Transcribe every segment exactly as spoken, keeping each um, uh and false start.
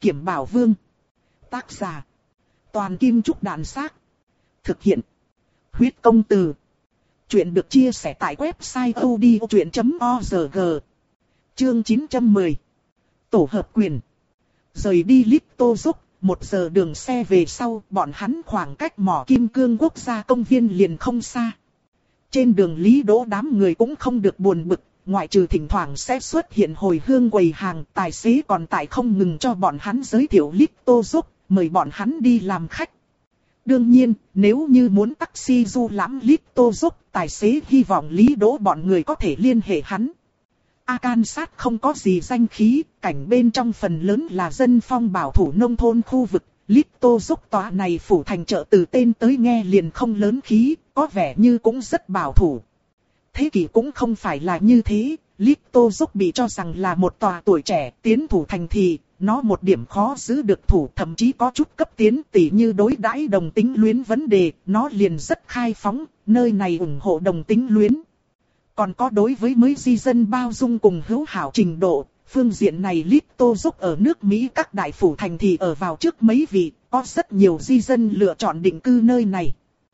Kiểm Bảo Vương. Tác giả: Toàn Kim Trúc Đàn Xác. Thực hiện: Huyết Công Từ. Chuyện được chia sẻ tại website odchuyện chấm org. Chương chín trăm mười. Tổ hợp quyền. Rời đi Little Dốc, một giờ đường xe về sau, bọn hắn khoảng cách mỏ Kim Cương Quốc gia công viên liền không xa. Trên đường Lý Đỗ đám người cũng không được buồn bực, ngoại trừ thỉnh thoảng sẽ xuất hiện hồi hương quầy hàng, tài xế còn tại không ngừng cho bọn hắn giới thiệu Little Dốc, mời bọn hắn đi làm khách. Đương nhiên, nếu như muốn taxi du lãm Little Dốc, tài xế hy vọng Lý Đỗ bọn người có thể liên hệ hắn. Arkansas không có gì danh khí, cảnh bên trong phần lớn là dân phong bảo thủ nông thôn khu vực. Little Dốc tòa này phủ thành chợ từ tên tới nghe liền không lớn khí, có vẻ như cũng rất bảo thủ. Thế kỷ cũng không phải là như thế, Little Dốc bị cho rằng là một tòa tuổi trẻ tiến thủ thành thị, nó một điểm khó giữ được thủ, thậm chí có chút cấp tiến, tỉ như đối đãi đồng tính luyến vấn đề, nó liền rất khai phóng, nơi này ủng hộ đồng tính luyến. Còn có đối với mới di dân bao dung cùng hữu hảo trình độ, phương diện này Little Dốc ở nước Mỹ các đại phủ thành thị ở vào trước mấy vị, có rất nhiều di dân lựa chọn định cư nơi này.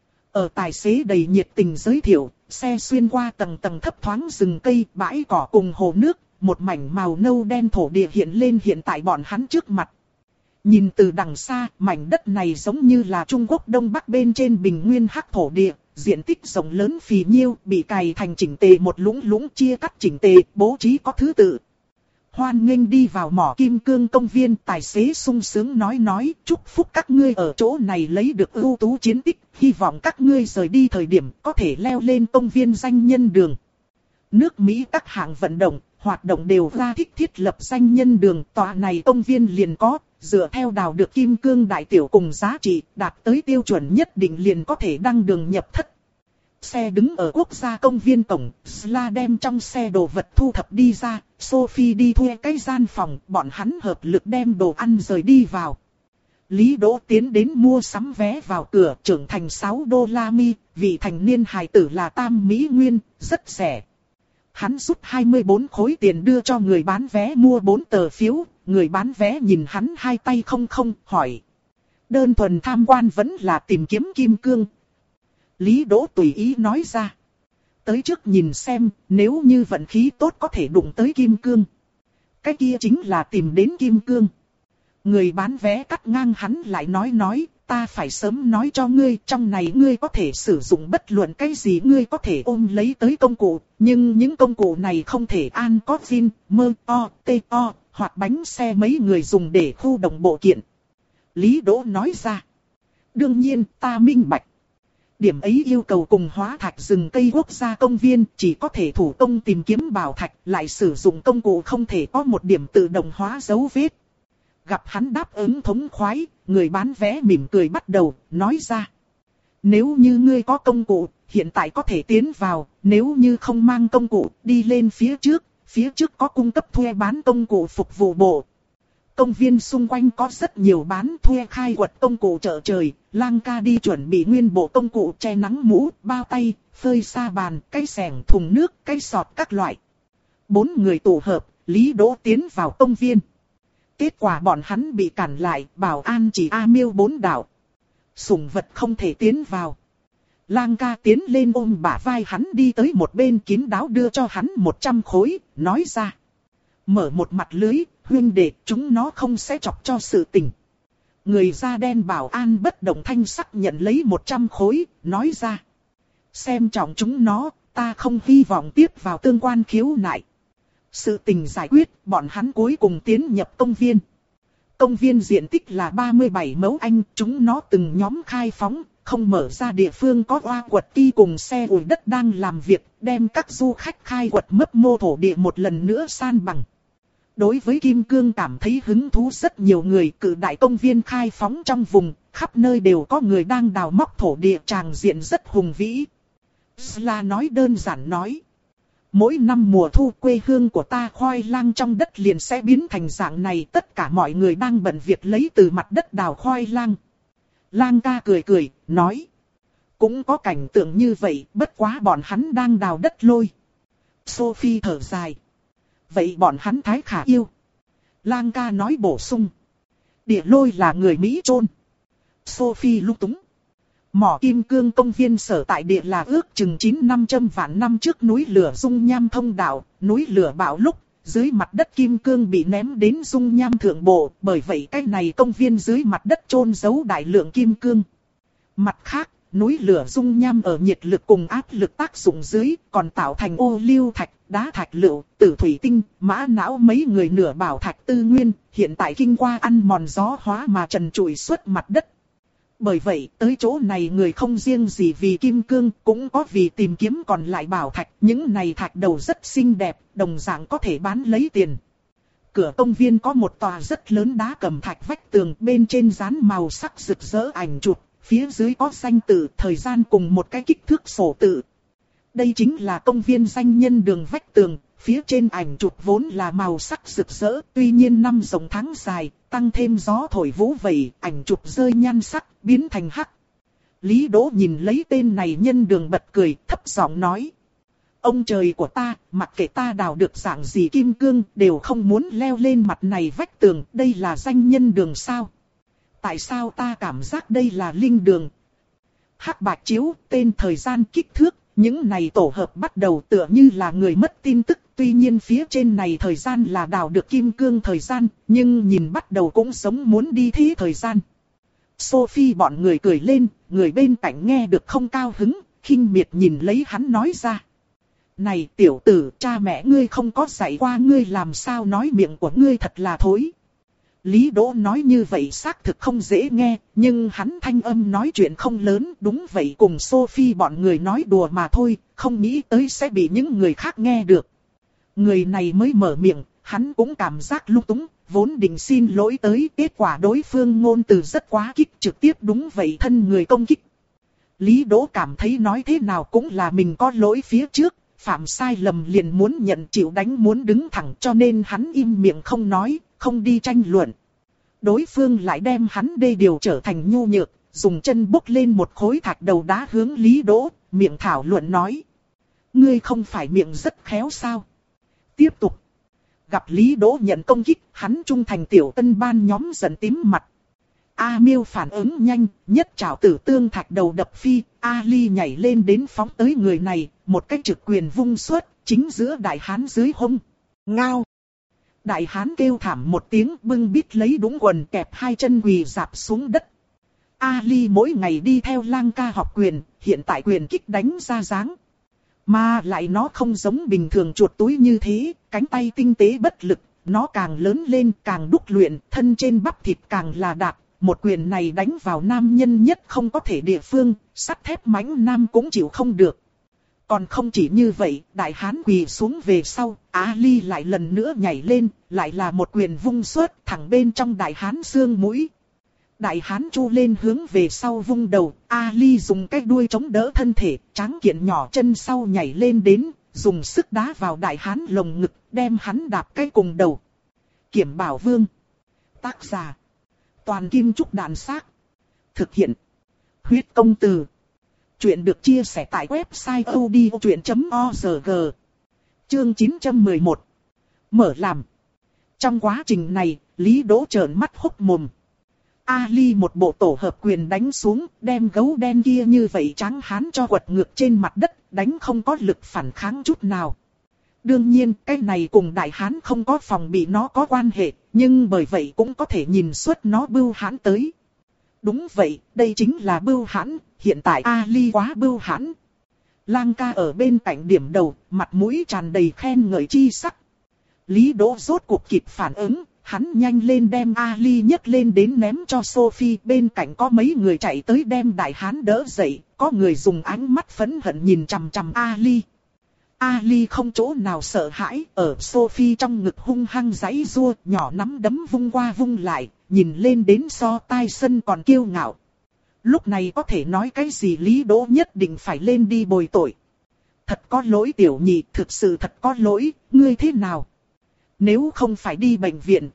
Ở tài xế đầy nhiệt tình giới thiệu, xe xuyên qua tầng tầng thấp thoáng rừng cây, bãi cỏ cùng hồ nước, một mảnh màu nâu đen thổ địa hiện lên hiện tại bọn hắn trước mặt. Nhìn từ đằng xa, mảnh đất này giống như là Trung Quốc Đông Bắc bên trên bình nguyên hắc thổ địa, diện tích rộng lớn phì nhiêu, bị cày thành chỉnh tề một lũng lũng chia cắt chỉnh tề, bố trí có thứ tự. Hoan nghênh đi vào mỏ Kim Cương công viên, tài xế sung sướng nói nói, chúc phúc các ngươi ở chỗ này lấy được ưu tú chiến tích, hy vọng các ngươi rời đi thời điểm có thể leo lên công viên danh nhân đường. Nước Mỹ các hạng vận động, hoạt động đều ra thích thiết lập danh nhân đường, tòa này công viên liền có, dựa theo đào được Kim Cương đại tiểu cùng giá trị, đạt tới tiêu chuẩn nhất định liền có thể đăng đường nhập thất. Xe đứng ở quốc gia công viên cổng, Sla đem trong xe đồ vật thu thập đi ra, Sophie đi thuê cái gian phòng, bọn hắn hợp lực đem đồ ăn rời đi vào. Lý Đỗ tiến đến mua sắm vé vào cửa, trưởng thành sáu đô la mi, vị thành niên hài tử là tam mỹ nguyên, rất rẻ. Hắn rút hai mươi bốn khối tiền đưa cho người bán vé mua bốn tờ phiếu, người bán vé nhìn hắn hai tay không không, hỏi. Đơn thuần tham quan vẫn là tìm kiếm kim cương. Lý Đỗ tùy ý nói ra. Tới trước nhìn xem, nếu như vận khí tốt có thể đụng tới kim cương. Cái kia chính là tìm đến kim cương. Người bán vé cắt ngang hắn lại nói nói, ta phải sớm nói cho ngươi, trong này ngươi có thể sử dụng bất luận cái gì ngươi có thể ôm lấy tới công cụ, nhưng những công cụ này không thể an có zin, mơ, o, tê, o, hoặc bánh xe mấy người dùng để khu động bộ kiện. Lý Đỗ nói ra. Đương nhiên, ta minh bạch. Điểm ấy yêu cầu cùng hóa thạch rừng cây quốc gia công viên chỉ có thể thủ công tìm kiếm bảo thạch, lại sử dụng công cụ không thể có một điểm tự động hóa dấu vết. Gặp hắn đáp ứng thống khoái, người bán vé mỉm cười bắt đầu, nói ra. Nếu như ngươi có công cụ, hiện tại có thể tiến vào, nếu như không mang công cụ, đi lên phía trước, phía trước có cung cấp thuê bán công cụ phục vụ bộ. Công viên xung quanh có rất nhiều bán thuê khai quật công cụ chợ trời, Lang ca đi chuẩn bị nguyên bộ công cụ che nắng mũ, bao tay, phơi sa bàn, cây xẻng, thùng nước, cây sọt các loại. Bốn người tụ hợp, Lý Đỗ tiến vào công viên. Kết quả bọn hắn bị cản lại, bảo an chỉ a miêu bốn đảo. Sủng vật không thể tiến vào. Lang ca tiến lên ôm bả vai hắn đi tới một bên kín đáo đưa cho hắn một trăm khối, nói ra. Mở một mặt lưới, huynh đệ, chúng nó không sẽ chọc cho sự tình. Người da đen bảo an bất động thanh sắc nhận lấy một trăm khối, nói ra. Xem trọng chúng nó, ta không hy vọng tiếp vào tương quan khiếu nại. Sự tình giải quyết, bọn hắn cuối cùng tiến nhập công viên. Công viên diện tích là ba mươi bảy mẫu Anh, chúng nó từng nhóm khai phóng, không mở ra địa phương có oa quật kỳ cùng xe ủi đất đang làm việc, đem các du khách khai quật mấp mô thổ địa một lần nữa san bằng. Đối với Kim Cương cảm thấy hứng thú rất nhiều người, cử đại công viên khai phóng trong vùng, khắp nơi đều có người đang đào móc thổ địa, tràng diện rất hùng vĩ. Sla nói đơn giản nói. Mỗi năm mùa thu quê hương của ta khoai lang trong đất liền sẽ biến thành dạng này, tất cả mọi người đang bận việc lấy từ mặt đất đào khoai lang. Lang ca cười cười, nói. Cũng có cảnh tượng như vậy, bất quá bọn hắn đang đào đất lôi. Sophie thở dài. Vậy bọn hắn thái khả yêu. Lang ca nói bổ sung. Địa lôi là người Mỹ chôn. Sophie lung túng. Mỏ kim cương công viên sở tại địa là ước chừng chín năm trăm vạn năm trước núi lửa dung nham thông đạo, núi lửa bạo lúc, dưới mặt đất kim cương bị ném đến dung nham thượng bộ, bởi vậy cái này công viên dưới mặt đất chôn giấu đại lượng kim cương. Mặt khác, núi lửa dung nham ở nhiệt lực cùng áp lực tác dụng dưới, còn tạo thành ô liu thạch, đá thạch lựu, tử thủy tinh, mã não mấy người nửa bảo thạch tư nguyên, hiện tại kinh qua ăn mòn gió hóa mà trần trụi xuất mặt đất. Bởi vậy, tới chỗ này người không riêng gì vì kim cương, cũng có vì tìm kiếm còn lại bảo thạch. Những này thạch đầu rất xinh đẹp, đồng dạng có thể bán lấy tiền. Cửa công viên có một tòa rất lớn đá cẩm thạch vách tường, bên trên dán màu sắc rực rỡ ảnh chụp, phía dưới có danh tự, thời gian cùng một cái kích thước sổ tự. Đây chính là công viên danh nhân đường vách tường, phía trên ảnh chụp vốn là màu sắc rực rỡ, tuy nhiên năm rộng tháng dài, tăng thêm gió thổi vũ vẩy, ảnh chụp rơi nhan sắc, biến thành hắc. Lý Đỗ nhìn lấy tên này nhân đường bật cười, thấp giọng nói. Ông trời của ta, mặc kệ ta đào được dạng gì kim cương, đều không muốn leo lên mặt này vách tường, đây là danh nhân đường sao? Tại sao ta cảm giác đây là linh đường? Hắc bạch chiếu, tên, thời gian, kích thước, những này tổ hợp bắt đầu tựa như là người mất tin tức. Tuy nhiên phía trên này thời gian là đào được kim cương thời gian, nhưng nhìn bắt đầu cũng giống muốn đi thế thời gian. Sophie bọn người cười lên, người bên cạnh nghe được không cao hứng, khinh miệt nhìn lấy hắn nói ra. Này tiểu tử, cha mẹ ngươi không có dạy qua ngươi làm sao nói miệng của ngươi thật là thối. Lý Đỗ nói như vậy xác thực không dễ nghe, nhưng hắn thanh âm nói chuyện không lớn, đúng vậy cùng Sophie bọn người nói đùa mà thôi, không nghĩ tới sẽ bị những người khác nghe được. Người này mới mở miệng, hắn cũng cảm giác lung túng, vốn định xin lỗi tới, kết quả đối phương ngôn từ rất quá kích, trực tiếp đúng vậy thân người công kích. Lý Đỗ cảm thấy nói thế nào cũng là mình có lỗi phía trước, phạm sai lầm liền muốn nhận chịu đánh muốn đứng thẳng cho nên hắn im miệng không nói, không đi tranh luận. Đối phương lại đem hắn đê điều trở thành nhu nhược, dùng chân bốc lên một khối thạch đầu đá hướng Lý Đỗ, miệng thảo luận nói. Ngươi không phải miệng rất khéo sao? Tiếp tục. Gặp Lý Đỗ nhận công kích, hắn trung thành tiểu tân ban nhóm giận tím mặt. A Miêu phản ứng nhanh, nhất trảo tử tương thạch đầu đập phi, A Ly nhảy lên đến phóng tới người này, một cái trực quyền vung xuất, chính giữa đại hán dưới hông. Ngao. Đại hán kêu thảm một tiếng bưng bít lấy đũng quần kẹp hai chân quỳ rạp xuống đất. A Ly mỗi ngày đi theo Lang ca học quyền, hiện tại quyền kích đánh ra dáng. Mà lại nó không giống bình thường chuột túi như thế, cánh tay tinh tế bất lực, nó càng lớn lên càng đúc luyện, thân trên bắp thịt càng là đạp. Một quyền này đánh vào nam nhân nhất không có thể địa phương, sắt thép mãnh nam cũng chịu không được. Còn không chỉ như vậy, đại hán quỳ xuống về sau, A Ly lại lần nữa nhảy lên, lại là một quyền vung xuất thẳng bên trong đại hán xương mũi. Đại hán chu lên hướng về sau vung đầu, A Ly dùng cái đuôi chống đỡ thân thể, tráng kiện nhỏ chân sau nhảy lên đến, dùng sức đá vào đại hán lồng ngực, đem hắn đạp cái cùng đầu. Kiểm Bảo Vương. Tác giả. Toàn Kim Trúc Đàn Xác. Thực hiện. Huyết Công Từ. Chuyện được chia sẻ tại website odchuyện chấm org. Chương chín trăm mười một. Mở làm. Trong quá trình này, Lý Đỗ trợn mắt hốc mồm. A Ly một bộ tổ hợp quyền đánh xuống, đem gấu đen kia như vậy trắng hán cho quật ngược trên mặt đất, đánh không có lực phản kháng chút nào. Đương nhiên, cái này cùng đại hán không có phòng bị nó có quan hệ, nhưng bởi vậy cũng có thể nhìn suốt nó bưu hãn tới. Đúng vậy, đây chính là bưu hãn, hiện tại A Ly quá bưu hãn. Lang ca ở bên cạnh điểm đầu, mặt mũi tràn đầy khen ngợi chi sắc. Lý Đỗ rốt cuộc kịp phản ứng, hắn nhanh lên đem A Ly nhấc lên đến ném cho Sophie, bên cạnh có mấy người chạy tới đem đại hán đỡ dậy, có người dùng ánh mắt phẫn hận nhìn chằm chằm A Ly. A Ly không chỗ nào sợ hãi, ở Sophie trong ngực hung hăng giãy giụa, nhỏ nắm đấm vung qua vung lại, nhìn lên đến so tai sân còn kiêu ngạo. Lúc này có thể nói cái gì Lý Đỗ nhất định phải lên đi bồi tội. Thật có lỗi tiểu nhị, thực sự thật có lỗi, ngươi thế nào? Nếu không phải đi bệnh viện.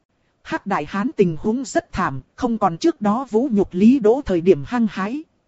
Hắc đại hán tình huống rất thảm, không còn trước đó vũ nhục Lý Đỗ thời điểm hăng hái.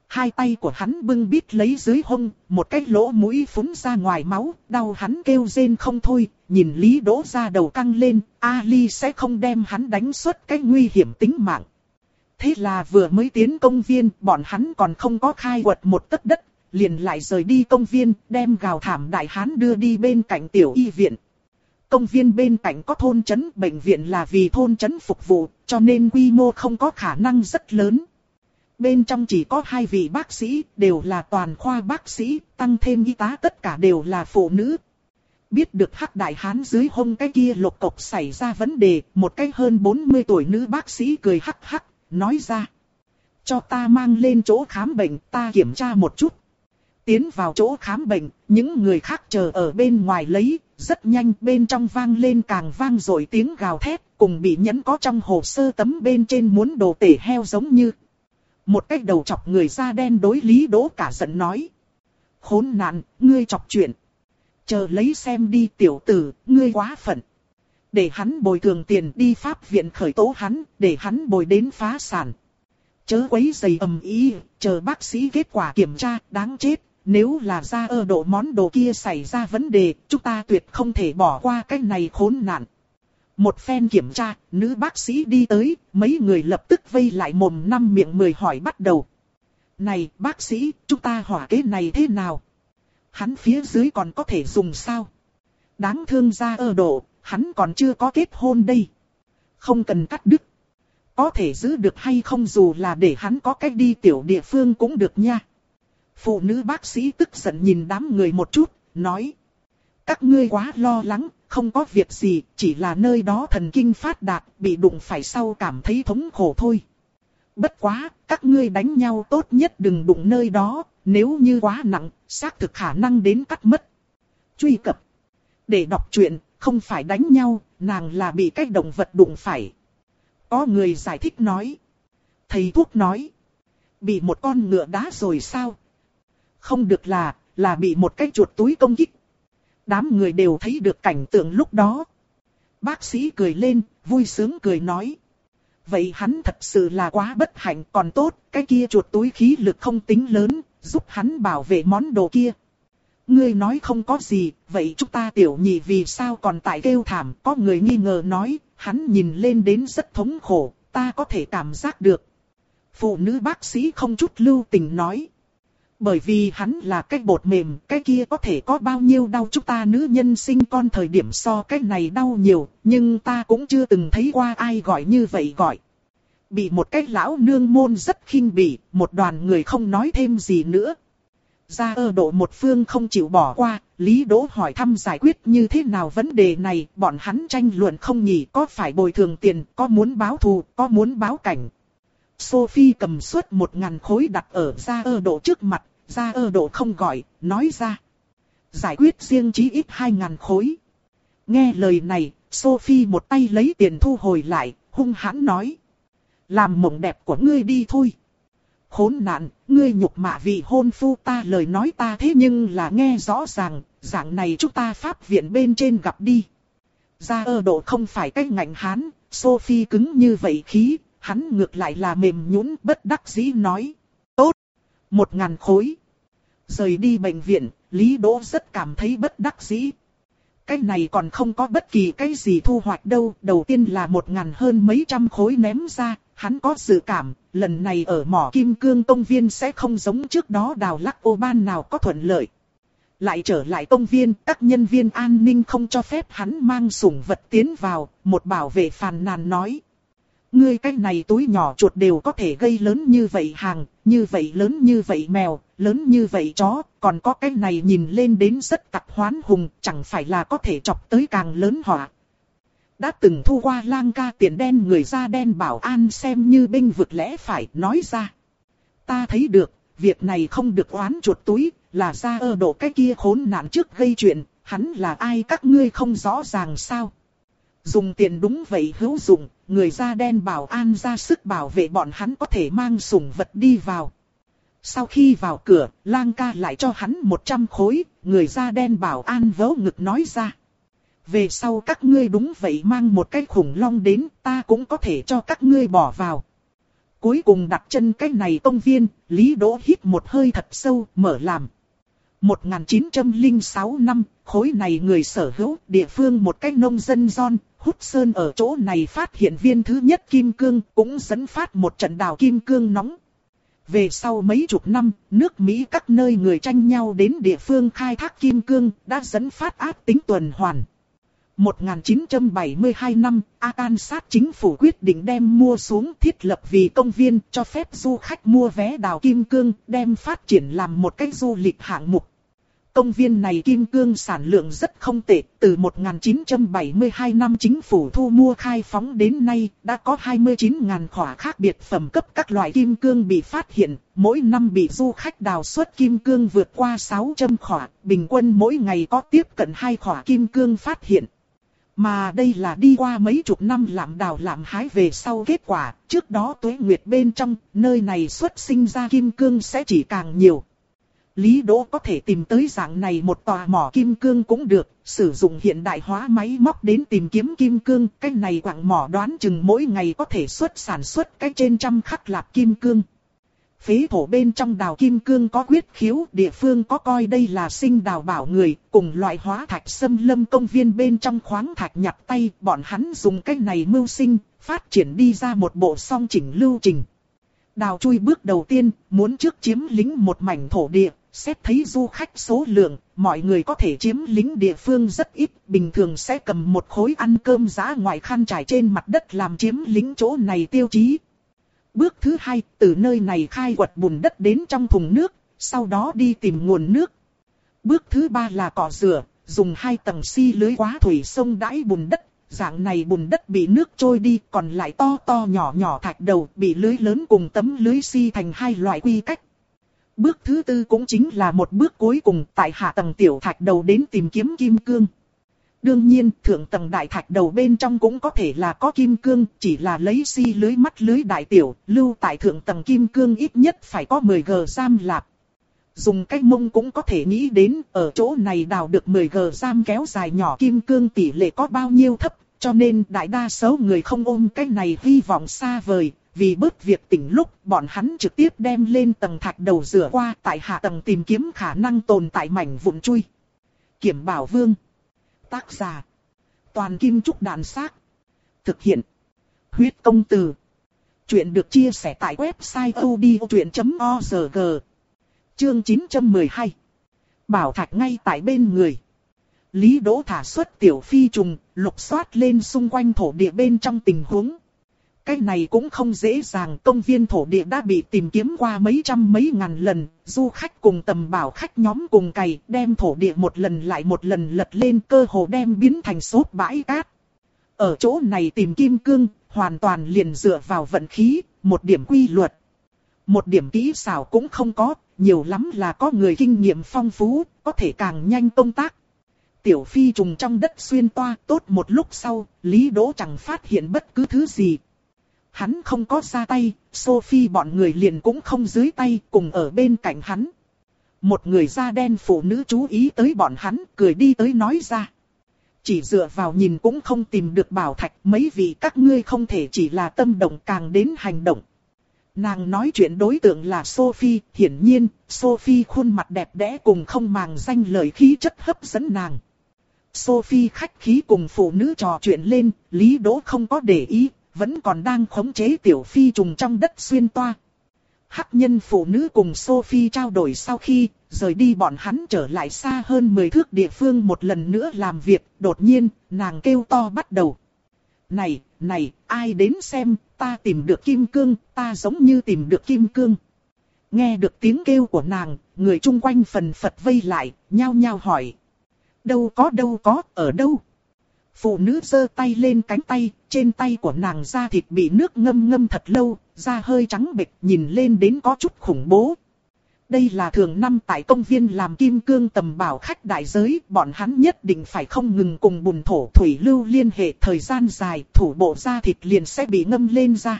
Hai tay của hắn bưng bít lấy dưới hông, một cái lỗ mũi phúng ra ngoài máu, đau hắn kêu rên không thôi, nhìn Lý Đỗ ra đầu căng lên, Ali sẽ không đem hắn đánh xuất cái nguy hiểm tính mạng. Thế là vừa mới tiến công viên, bọn hắn còn không có khai quật một tấc đất, liền lại rời đi công viên, đem gào thảm đại hán đưa đi bên cạnh tiểu y viện. Công viên bên cạnh có thôn trấn, bệnh viện là vì thôn trấn phục vụ, cho nên quy mô không có khả năng rất lớn. Bên trong chỉ có hai vị bác sĩ, đều là toàn khoa bác sĩ, tăng thêm y tá tất cả đều là phụ nữ. Biết được hắc đại hán dưới hông cái kia lục cộc xảy ra vấn đề, một cái hơn bốn mươi tuổi nữ bác sĩ cười hắc hắc, nói ra. Cho ta mang lên chỗ khám bệnh, ta kiểm tra một chút. Tiến vào chỗ khám bệnh, những người khác chờ ở bên ngoài lấy, rất nhanh bên trong vang lên càng vang rồi tiếng gào thét, cùng bị nhẫn có trong hồ sơ tấm bên trên muốn đồ tể heo giống như. Một cái đầu chọc người da đen đối Lý Đỗ cả giận nói. Khốn nạn, ngươi chọc chuyện. Chờ lấy xem đi tiểu tử, ngươi quá phận. Để hắn bồi thường tiền đi pháp viện khởi tố hắn, để hắn bồi đến phá sản. Chớ quấy rầy ầm ĩ, chờ bác sĩ kết quả kiểm tra, đáng chết. Nếu là ra ở độ món đồ kia xảy ra vấn đề, chúng ta tuyệt không thể bỏ qua cái này khốn nạn. Một phen kiểm tra, nữ bác sĩ đi tới, mấy người lập tức vây lại mồm năm miệng mười hỏi bắt đầu. Này bác sĩ, chúng ta hỏa kế này thế nào? Hắn phía dưới còn có thể dùng sao? Đáng thương ra ở độ, hắn còn chưa có kết hôn đây. Không cần cắt đứt. Có thể giữ được hay không dù là để hắn có cách đi tiểu địa phương cũng được nha. Phụ nữ bác sĩ tức giận nhìn đám người một chút, nói. Các ngươi quá lo lắng, không có việc gì, chỉ là nơi đó thần kinh phát đạt, bị đụng phải sau cảm thấy thống khổ thôi. Bất quá, các ngươi đánh nhau tốt nhất đừng đụng nơi đó, nếu như quá nặng, xác thực khả năng đến cắt mất. Truy cập. Để đọc truyện, không phải đánh nhau, nàng là bị cái động vật đụng phải. Có người giải thích nói. Thầy thuốc nói. Bị một con ngựa đá rồi sao? Không được là, là bị một cái chuột túi công kích. Đám người đều thấy được cảnh tượng lúc đó. Bác sĩ cười lên, vui sướng cười nói. Vậy hắn thật sự là quá bất hạnh, còn tốt, cái kia chuột túi khí lực không tính lớn, giúp hắn bảo vệ món đồ kia. Ngươi nói không có gì, vậy chúng ta tiểu nhị vì sao còn tại kêu thảm? Có người nghi ngờ nói, hắn nhìn lên đến rất thống khổ, ta có thể cảm giác được. Phụ nữ bác sĩ không chút lưu tình nói. Bởi vì hắn là cái bột mềm, cái kia có thể có bao nhiêu đau, chúng ta nữ nhân sinh con thời điểm so cái này đau nhiều, nhưng ta cũng chưa từng thấy qua ai gọi như vậy gọi. Bị một cái lão nương môn rất khinh bỉ, một đoàn người không nói thêm gì nữa. Ra ở độ một phương không chịu bỏ qua, Lý Đỗ hỏi thăm giải quyết như thế nào vấn đề này, bọn hắn tranh luận không nhỉ, có phải bồi thường tiền, có muốn báo thù, có muốn báo cảnh. Sophie cầm suốt một ngàn khối đặt ở ra ở độ trước mặt, ra ở độ không gọi, nói ra. Giải quyết riêng chí ít hai ngàn khối. Nghe lời này, Sophie một tay lấy tiền thu hồi lại, hung hãn nói. Làm mộng đẹp của ngươi đi thôi. Khốn nạn, ngươi nhục mạ vì hôn phu ta, lời nói ta thế nhưng là nghe rõ ràng, dạng này chúng ta pháp viện bên trên gặp đi. Ra ở độ không phải cái ngạnh hán, Sophie cứng như vậy khí, hắn ngược lại là mềm nhũn bất đắc dĩ nói. Tốt, một ngàn khối. Rời đi bệnh viện, Lý Đỗ rất cảm thấy bất đắc dĩ. Cái này còn không có bất kỳ cái gì thu hoạch đâu, đầu tiên là một ngàn hơn mấy trăm khối ném ra, hắn có dự cảm, lần này ở mỏ kim cương công viên sẽ không giống trước đó đào lắc ô ban nào có thuận lợi. Lại trở lại công viên, các nhân viên an ninh không cho phép hắn mang sủng vật tiến vào, một bảo vệ phàn nàn nói. Ngươi cái này túi nhỏ chuột đều có thể gây lớn như vậy hàng, như vậy lớn như vậy mèo, lớn như vậy chó, còn có cái này nhìn lên đến rất cặp hoán hùng, chẳng phải là có thể chọc tới càng lớn họa. Đã từng thu qua lang ca tiền đen người da đen bảo an xem như bênh vực lẽ phải, nói ra. Ta thấy được, việc này không được oán chuột túi, là ra ở độ cái kia khốn nạn trước gây chuyện, hắn là ai các ngươi không rõ ràng sao. Dùng tiền đúng vậy hữu dụng, người da đen bảo an ra sức bảo vệ bọn hắn có thể mang sủng vật đi vào. Sau khi vào cửa, lang ca lại cho hắn một trăm khối, người da đen bảo an vớ ngực nói ra. Về sau các ngươi đúng vậy mang một cái khủng long đến, ta cũng có thể cho các ngươi bỏ vào. cuối cùng đặt chân cái này công viên, Lý Đỗ hít một hơi thật sâu, mở làm. một nghìn chín trăm lẻ sáu năm, khối này người sở hữu địa phương một cái nông dân John Hudson ở chỗ này phát hiện viên thứ nhất kim cương, cũng dẫn phát một trận đào kim cương nóng. Về sau mấy chục năm, nước Mỹ các nơi người tranh nhau đến địa phương khai thác kim cương, đã dẫn phát ác tính tuần hoàn. một nghìn chín trăm bảy mươi hai năm, Arkansas chính phủ quyết định đem mua xuống thiết lập vì công viên, cho phép du khách mua vé đào kim cương, đem phát triển làm một cái du lịch hạng mục. Công viên này kim cương sản lượng rất không tệ, từ một nghìn chín trăm bảy mươi hai năm chính phủ thu mua khai phóng đến nay, đã có hai mươi chín nghìn khỏa khác biệt phẩm cấp các loại kim cương bị phát hiện, mỗi năm bị du khách đào xuất kim cương vượt qua sáu trăm khỏa, bình quân mỗi ngày có tiếp cận hai khỏa kim cương phát hiện. Mà đây là đi qua mấy chục năm làm đào làm hái về sau kết quả, trước đó tuế nguyệt bên trong, nơi này xuất sinh ra kim cương sẽ chỉ càng nhiều. Lý Đỗ có thể tìm tới dạng này một tòa mỏ kim cương cũng được, sử dụng hiện đại hóa máy móc đến tìm kiếm kim cương, cái này quặng mỏ đoán chừng mỗi ngày có thể xuất sản xuất cái trên trăm khắc lạp kim cương. Phế thổ bên trong đào kim cương có quyết khiếu, địa phương có coi đây là sinh đào bảo người, cùng loại hóa thạch xâm lâm công viên bên trong khoáng thạch nhặt tay, bọn hắn dùng cái này mưu sinh, phát triển đi ra một bộ song chỉnh lưu trình. Đào chui bước đầu tiên, muốn trước chiếm lĩnh một mảnh thổ địa, xét thấy du khách số lượng, mọi người có thể chiếm lĩnh địa phương rất ít, bình thường sẽ cầm một khối ăn cơm giã ngoại khăn trải trên mặt đất làm chiếm lĩnh chỗ này tiêu chí. Bước thứ hai, từ nơi này khai quật bùn đất đến trong thùng nước, sau đó đi tìm nguồn nước. Bước thứ ba là cỏ rửa, dùng hai tầng xi lưới quá thủy sông đãi bùn đất. Dạng này bùn đất bị nước trôi đi, còn lại to to nhỏ nhỏ thạch đầu bị lưới lớn cùng tấm lưới xi thành hai loại quy cách. Bước thứ tư cũng chính là một bước cuối cùng, tại hạ tầng tiểu thạch đầu đến tìm kiếm kim cương. Đương nhiên, thượng tầng đại thạch đầu bên trong cũng có thể là có kim cương, chỉ là lấy xi lưới mắt lưới đại tiểu, lưu tại thượng tầng kim cương ít nhất phải có mười gam giam lạp. Dùng cái mông cũng có thể nghĩ đến, ở chỗ này đào được mười gam kéo dài nhỏ kim cương tỷ lệ có bao nhiêu thấp, cho nên đại đa số người không ôm cái này hy vọng xa vời, vì bớt việc tỉnh lúc, bọn hắn trực tiếp đem lên tầng thạch đầu rửa qua, tại hạ tầng tìm kiếm khả năng tồn tại mảnh vụn chui. Kiểm Bảo Vương. Tác giả. Toàn Kim Trúc Đàn Xác. Thực hiện. Huyết Công Từ. Chuyện được chia sẻ tại website odchuyện chấm org. Chương chín trăm mười hai. Bảo thạch ngay tại bên người. Lý Đỗ thả xuất tiểu phi trùng, lục soát lên xung quanh thổ địa bên trong tình huống. Cái này cũng không dễ dàng, công viên thổ địa đã bị tìm kiếm qua mấy trăm mấy ngàn lần, du khách cùng tầm bảo khách nhóm cùng cày, đem thổ địa một lần lại một lần lật lên, cơ hồ đem biến thành xốp bãi cát. Ở chỗ này tìm kim cương, hoàn toàn liền dựa vào vận khí, một điểm quy luật. Một điểm kỹ xảo cũng không có, nhiều lắm là có người kinh nghiệm phong phú, có thể càng nhanh công tác. Tiểu phi trùng trong đất xuyên toa, tốt một lúc sau, Lý Đỗ chẳng phát hiện bất cứ thứ gì. Hắn không có ra tay, Sophie bọn người liền cũng không dưới tay, cùng ở bên cạnh hắn. Một người da đen phụ nữ chú ý tới bọn hắn, cười đi tới nói ra. Chỉ dựa vào nhìn cũng không tìm được bảo thạch, mấy vị các ngươi không thể chỉ là tâm động càng đến hành động. Nàng nói chuyện đối tượng là Sophie, hiển nhiên, Sophie khuôn mặt đẹp đẽ cùng không màng danh lời khí chất hấp dẫn nàng. Sophie khách khí cùng phụ nữ trò chuyện lên, Lý Đỗ không có để ý, vẫn còn đang khống chế tiểu phi trùng trong đất xuyên toa. Hắc nhân phụ nữ cùng Sophie trao đổi sau khi, rời đi bọn hắn trở lại xa hơn mười thước địa phương một lần nữa làm việc, đột nhiên, nàng kêu to bắt đầu. Này, này, ai đến xem, ta tìm được kim cương, ta giống như tìm được kim cương. Nghe được tiếng kêu của nàng, người chung quanh phần phật vây lại, nhao nhao hỏi. Đâu có đâu có, ở đâu? Phụ nữ giơ tay lên cánh tay, trên tay của nàng da thịt bị nước ngâm ngâm thật lâu, da hơi trắng bệch, nhìn lên đến có chút khủng bố. Đây là thường năm tại công viên làm kim cương tầm bảo khách đại giới, bọn hắn nhất định phải không ngừng cùng bùn thổ thủy lưu liên hệ, thời gian dài, thủ bộ da thịt liền sẽ bị ngâm lên ra.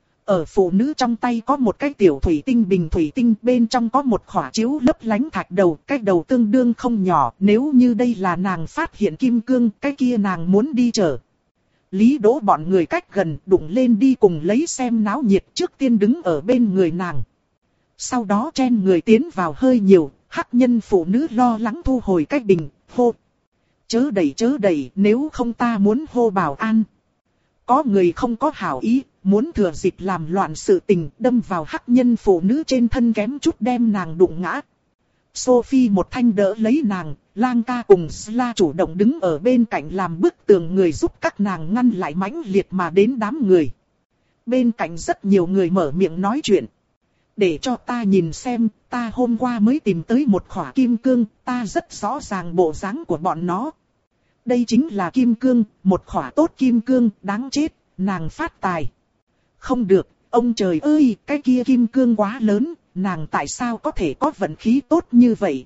Ở phụ nữ trong tay có một cái tiểu thủy tinh bình thủy tinh, bên trong có một khỏa chiếu lấp lánh thạch đầu, cái đầu tương đương không nhỏ, nếu như đây là nàng phát hiện kim cương, cái kia nàng muốn đi chở. Lý Đỗ bọn người cách gần đụng lên đi cùng lấy xem náo nhiệt, trước tiên đứng ở bên người nàng. Sau đó chen người tiến vào hơi nhiều, hắc nhân phụ nữ lo lắng thu hồi cái bình, hô. Chớ đẩy chớ đẩy, nếu không ta muốn hô bảo an. Có người không có hảo ý, muốn thừa dịp làm loạn sự tình, đâm vào hắc nhân phụ nữ trên thân kém chút đem nàng đụng ngã. Sophie một thanh đỡ lấy nàng, Lang ca cùng Sla chủ động đứng ở bên cạnh làm bức tường người giúp các nàng ngăn lại mãnh liệt mà đến đám người. Bên cạnh rất nhiều người mở miệng nói chuyện. Để cho ta nhìn xem, ta hôm qua mới tìm tới một khỏa kim cương, ta rất rõ ràng bộ dáng của bọn nó. Đây chính là kim cương, một khỏa tốt kim cương, đáng chết, nàng phát tài. Không được, ông trời ơi, cái kia kim cương quá lớn, nàng tại sao có thể có vận khí tốt như vậy?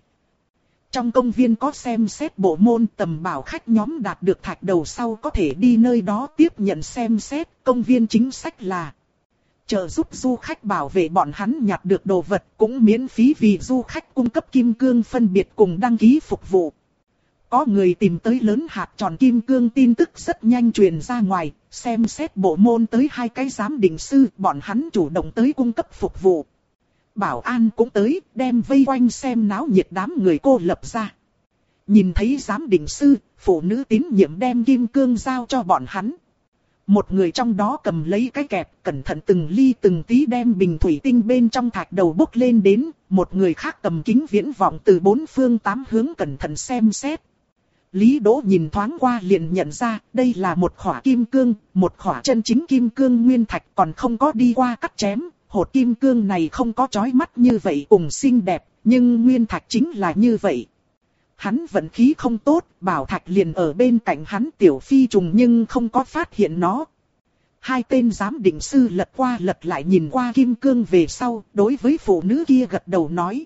Trong công viên có xem xét bộ môn tầm bảo khách nhóm đạt được thạch đầu sau có thể đi nơi đó tiếp nhận xem xét. Công viên chính sách là trợ giúp du khách bảo vệ bọn hắn nhặt được đồ vật, cũng miễn phí vì du khách cung cấp kim cương phân biệt cùng đăng ký phục vụ. Có người tìm tới lớn hạt tròn kim cương, tin tức rất nhanh truyền ra ngoài, xem xét bộ môn tới hai cái giám định sư, bọn hắn chủ động tới cung cấp phục vụ. Bảo an cũng tới, đem vây quanh xem náo nhiệt đám người cô lập ra. Nhìn thấy giám định sư, phụ nữ tín nhiệm đem kim cương giao cho bọn hắn. Một người trong đó cầm lấy cái kẹp, cẩn thận từng ly từng tí đem bình thủy tinh bên trong thạch đầu bốc lên đến. Một người khác cầm kính viễn vọng từ bốn phương tám hướng cẩn thận xem xét. Lý Đỗ nhìn thoáng qua liền nhận ra, đây là một khỏa kim cương, một khỏa chân chính kim cương nguyên thạch còn không có đi qua cắt chém. Hột kim cương này không có chói mắt như vậy cùng xinh đẹp, nhưng nguyên thạch chính là như vậy. Hắn vận khí không tốt, bảo thạch liền ở bên cạnh hắn tiểu phi trùng nhưng không có phát hiện nó. Hai tên giám định sư lật qua lật lại nhìn qua kim cương về sau, đối với phụ nữ kia gật đầu nói.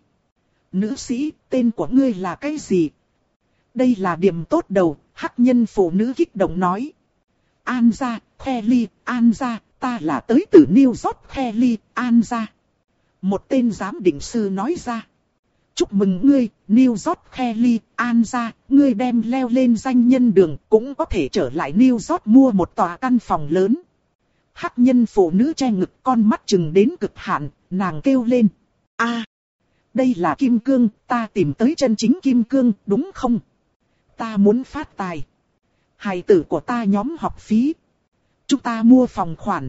Nữ sĩ, tên của ngươi là cái gì? Đây là điểm tốt đầu, hắc nhân phụ nữ kích động nói. Anja, Kelly, Anja, ta là tới từ New York, Kelly, Anja. Một tên giám định sư nói ra. Chúc mừng ngươi, New York, Kelly, Anja, ngươi đem leo lên danh nhân đường, cũng có thể trở lại New York mua một tòa căn phòng lớn. Hắc nhân phụ nữ che ngực, con mắt chừng đến cực hạn, nàng kêu lên. A, đây là kim cương, ta tìm tới chân chính kim cương, đúng không? Ta muốn phát tài. Hài tử của ta nhóm học phí. Chúng ta mua phòng khoản.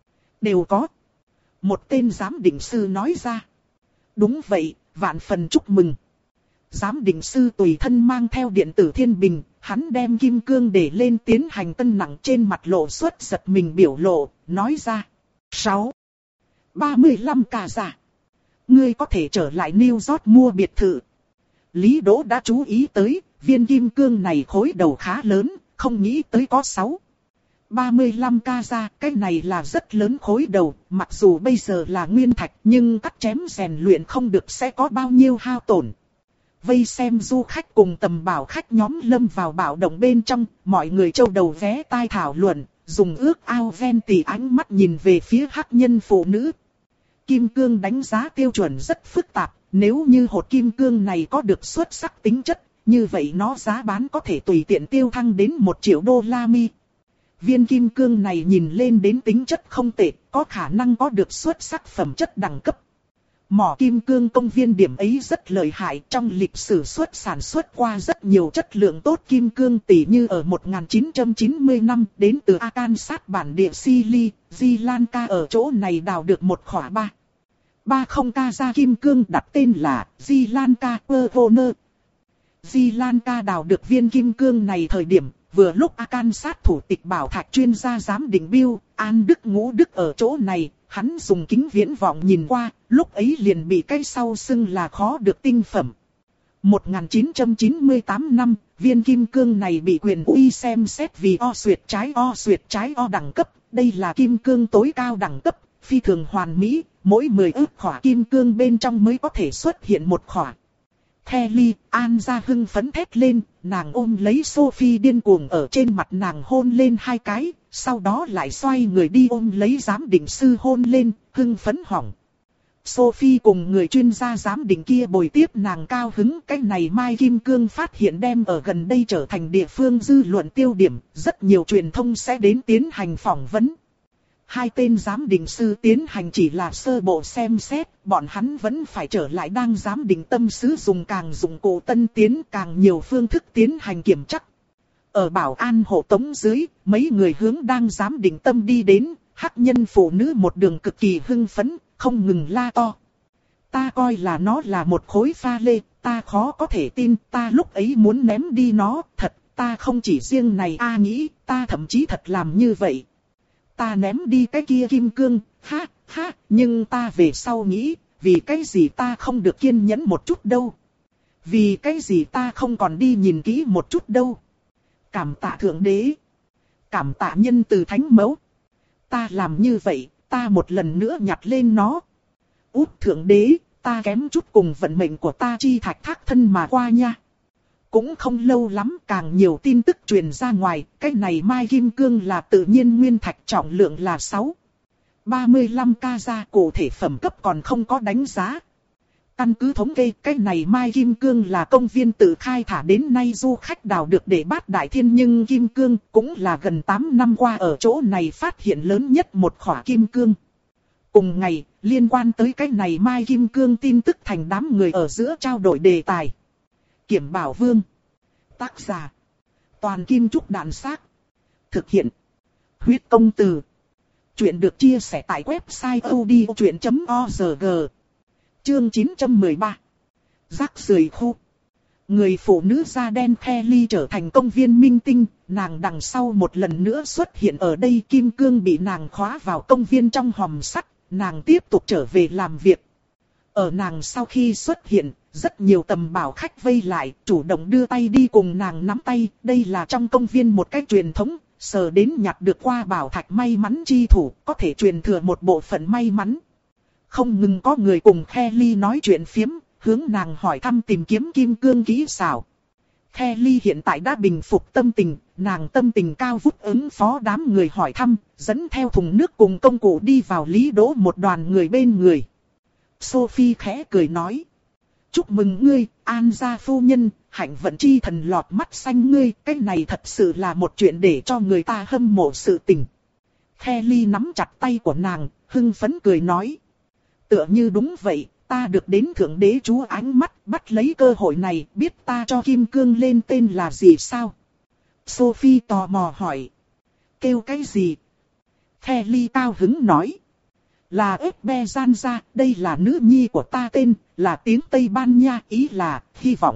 Đều có. Một tên giám định sư nói ra. Đúng vậy, vạn phần chúc mừng. Giám định sư tùy thân mang theo điện tử thiên bình, hắn đem kim cương để lên tiến hành cân nặng, trên mặt lộ xuất giật mình biểu lộ, nói ra. sáu. ba mươi lăm ca giả. Ngươi có thể trở lại New York mua biệt thự. Lý Đỗ đã chú ý tới, viên kim cương này khối đầu khá lớn, không nghĩ tới có sáu. ba mươi lăm ca ra, cái này là rất lớn khối đầu, mặc dù bây giờ là nguyên thạch nhưng cắt chém rèn luyện không được sẽ có bao nhiêu hao tổn. Vây xem du khách cùng tầm bảo khách nhóm lâm vào bạo động bên trong, mọi người châu đầu vé tai thảo luận, dùng ước ao ven tỉ ánh mắt nhìn về phía hắc nhân phụ nữ. Kim cương đánh giá tiêu chuẩn rất phức tạp, nếu như hột kim cương này có được xuất sắc tính chất, như vậy nó giá bán có thể tùy tiện tiêu thăng đến một triệu đô la mi. Viên kim cương này nhìn lên đến tính chất không tệ, có khả năng có được xuất sắc phẩm chất đẳng cấp. Mỏ kim cương công viên điểm ấy rất lợi hại, trong lịch sử xuất sản xuất qua rất nhiều chất lượng tốt kim cương, tỉ như ở một nghìn chín trăm chín mươi năm đến từ Arkansas bản địa Silly, Sri Lanka ở chỗ này đào được một khỏa ba. ba không ca ra kim cương đặt tên là Sri Lanka Perhoner. Sri Lanka đào được viên kim cương này thời điểm, vừa lúc Arkansas thủ tịch bảo thạch chuyên gia giám định Bill, An Đức Ngũ Đức ở chỗ này, hắn dùng kính viễn vọng nhìn qua, lúc ấy liền bị cái sau xưng là khó được tinh phẩm. một nghìn chín trăm chín mươi tám năm, viên kim cương này bị quyền uy xem xét vì O xuyệt trái O xuyệt trái O đẳng cấp, đây là kim cương tối cao đẳng cấp, phi thường hoàn mỹ, mỗi mười ức khỏa kim cương bên trong mới có thể xuất hiện một khỏa. Kelly, Anja hưng phấn thét lên, nàng ôm lấy Sophie điên cuồng ở trên mặt nàng hôn lên hai cái, sau đó lại xoay người đi ôm lấy giám định sư hôn lên, hưng phấn hỏng. Sophie cùng người chuyên gia giám định kia bồi tiếp nàng cao hứng. Cái này Mai Kim Cương phát hiện đem ở gần đây trở thành địa phương dư luận tiêu điểm. Rất nhiều truyền thông sẽ đến tiến hành phỏng vấn. Hai tên giám định sư tiến hành chỉ là sơ bộ xem xét. Bọn hắn vẫn phải trở lại đang giám định tâm sử dụng càng dụng cụ tân tiến càng nhiều phương thức tiến hành kiểm chắc. Ở bảo an hộ tống dưới, mấy người hướng đang giám định tâm đi đến. Hắc nhân phụ nữ một đường cực kỳ hưng phấn, không ngừng la to. Ta coi là nó là một khối pha lê, ta khó có thể tin, ta lúc ấy muốn ném đi nó, thật, ta không chỉ riêng này a nghĩ, ta thậm chí thật làm như vậy. Ta ném đi cái kia kim cương, ha, ha, nhưng ta về sau nghĩ, vì cái gì ta không được kiên nhẫn một chút đâu. Vì cái gì ta không còn đi nhìn kỹ một chút đâu. Cảm tạ Thượng Đế. Cảm tạ nhân từ Thánh Mẫu. Ta làm như vậy, ta một lần nữa nhặt lên nó. Út Thượng Đế, ta kém chút cùng vận mệnh của ta chi thạch thác thân mà qua nha. Cũng không lâu lắm càng nhiều tin tức truyền ra ngoài, cái này Mai Kim Cương là tự nhiên nguyên thạch trọng lượng là sáu ba mươi lăm carat, cụ thể phẩm cấp còn không có đánh giá. Căn cứ thống kê, cái này Mai Kim Cương là công viên tự khai thả đến nay du khách đào được để bát đại thiên, nhưng Kim Cương cũng là gần tám năm qua ở chỗ này phát hiện lớn nhất một khỏa Kim Cương. Cùng ngày, liên quan tới cái này Mai Kim Cương tin tức thành đám người ở giữa trao đổi đề tài. Kiểm Bảo Vương. Tác giả. Toàn Kim Trúc Đạn Xác. Thực hiện. Huyết Công Từ. Chuyện được chia sẻ tại website odchuyện chấm org. Chương chín trăm mười ba. Rác rưởi khu. Người phụ nữ da đen Kelly trở thành công viên minh tinh, nàng đằng sau một lần nữa xuất hiện ở đây. Kim Cương bị nàng khóa vào công viên trong hòm sắt, nàng tiếp tục trở về làm việc. Ở nàng sau khi xuất hiện, rất nhiều tầm bảo khách vây lại, chủ động đưa tay đi cùng nàng nắm tay. Đây là trong công viên một cách truyền thống, sờ đến nhặt được qua bảo thạch may mắn chi thủ, có thể truyền thừa một bộ phận may mắn. Không ngừng có người cùng Kelly nói chuyện phiếm, hướng nàng hỏi thăm tìm kiếm Kim Cương kỹ xảo. Kelly hiện tại đã bình phục tâm tình, nàng tâm tình cao vút ứng phó đám người hỏi thăm, dẫn theo thùng nước cùng công cụ đi vào Lý Đỗ một đoàn người bên người. Sophie khẽ cười nói. Chúc mừng ngươi, An gia phu nhân, hạnh vận chi thần lọt mắt xanh ngươi, cái này thật sự là một chuyện để cho người ta hâm mộ sự tình. Kelly nắm chặt tay của nàng, hưng phấn cười nói. Tựa như đúng vậy, ta được đến Thượng Đế Chúa ánh mắt, bắt lấy cơ hội này, biết ta cho Kim Cương lên tên là gì sao? Sophie tò mò hỏi. Kêu cái gì? Kelly cao hứng nói. Là Esperanza, đây là nữ nhi của ta, tên là tiếng Tây Ban Nha, ý là hy vọng.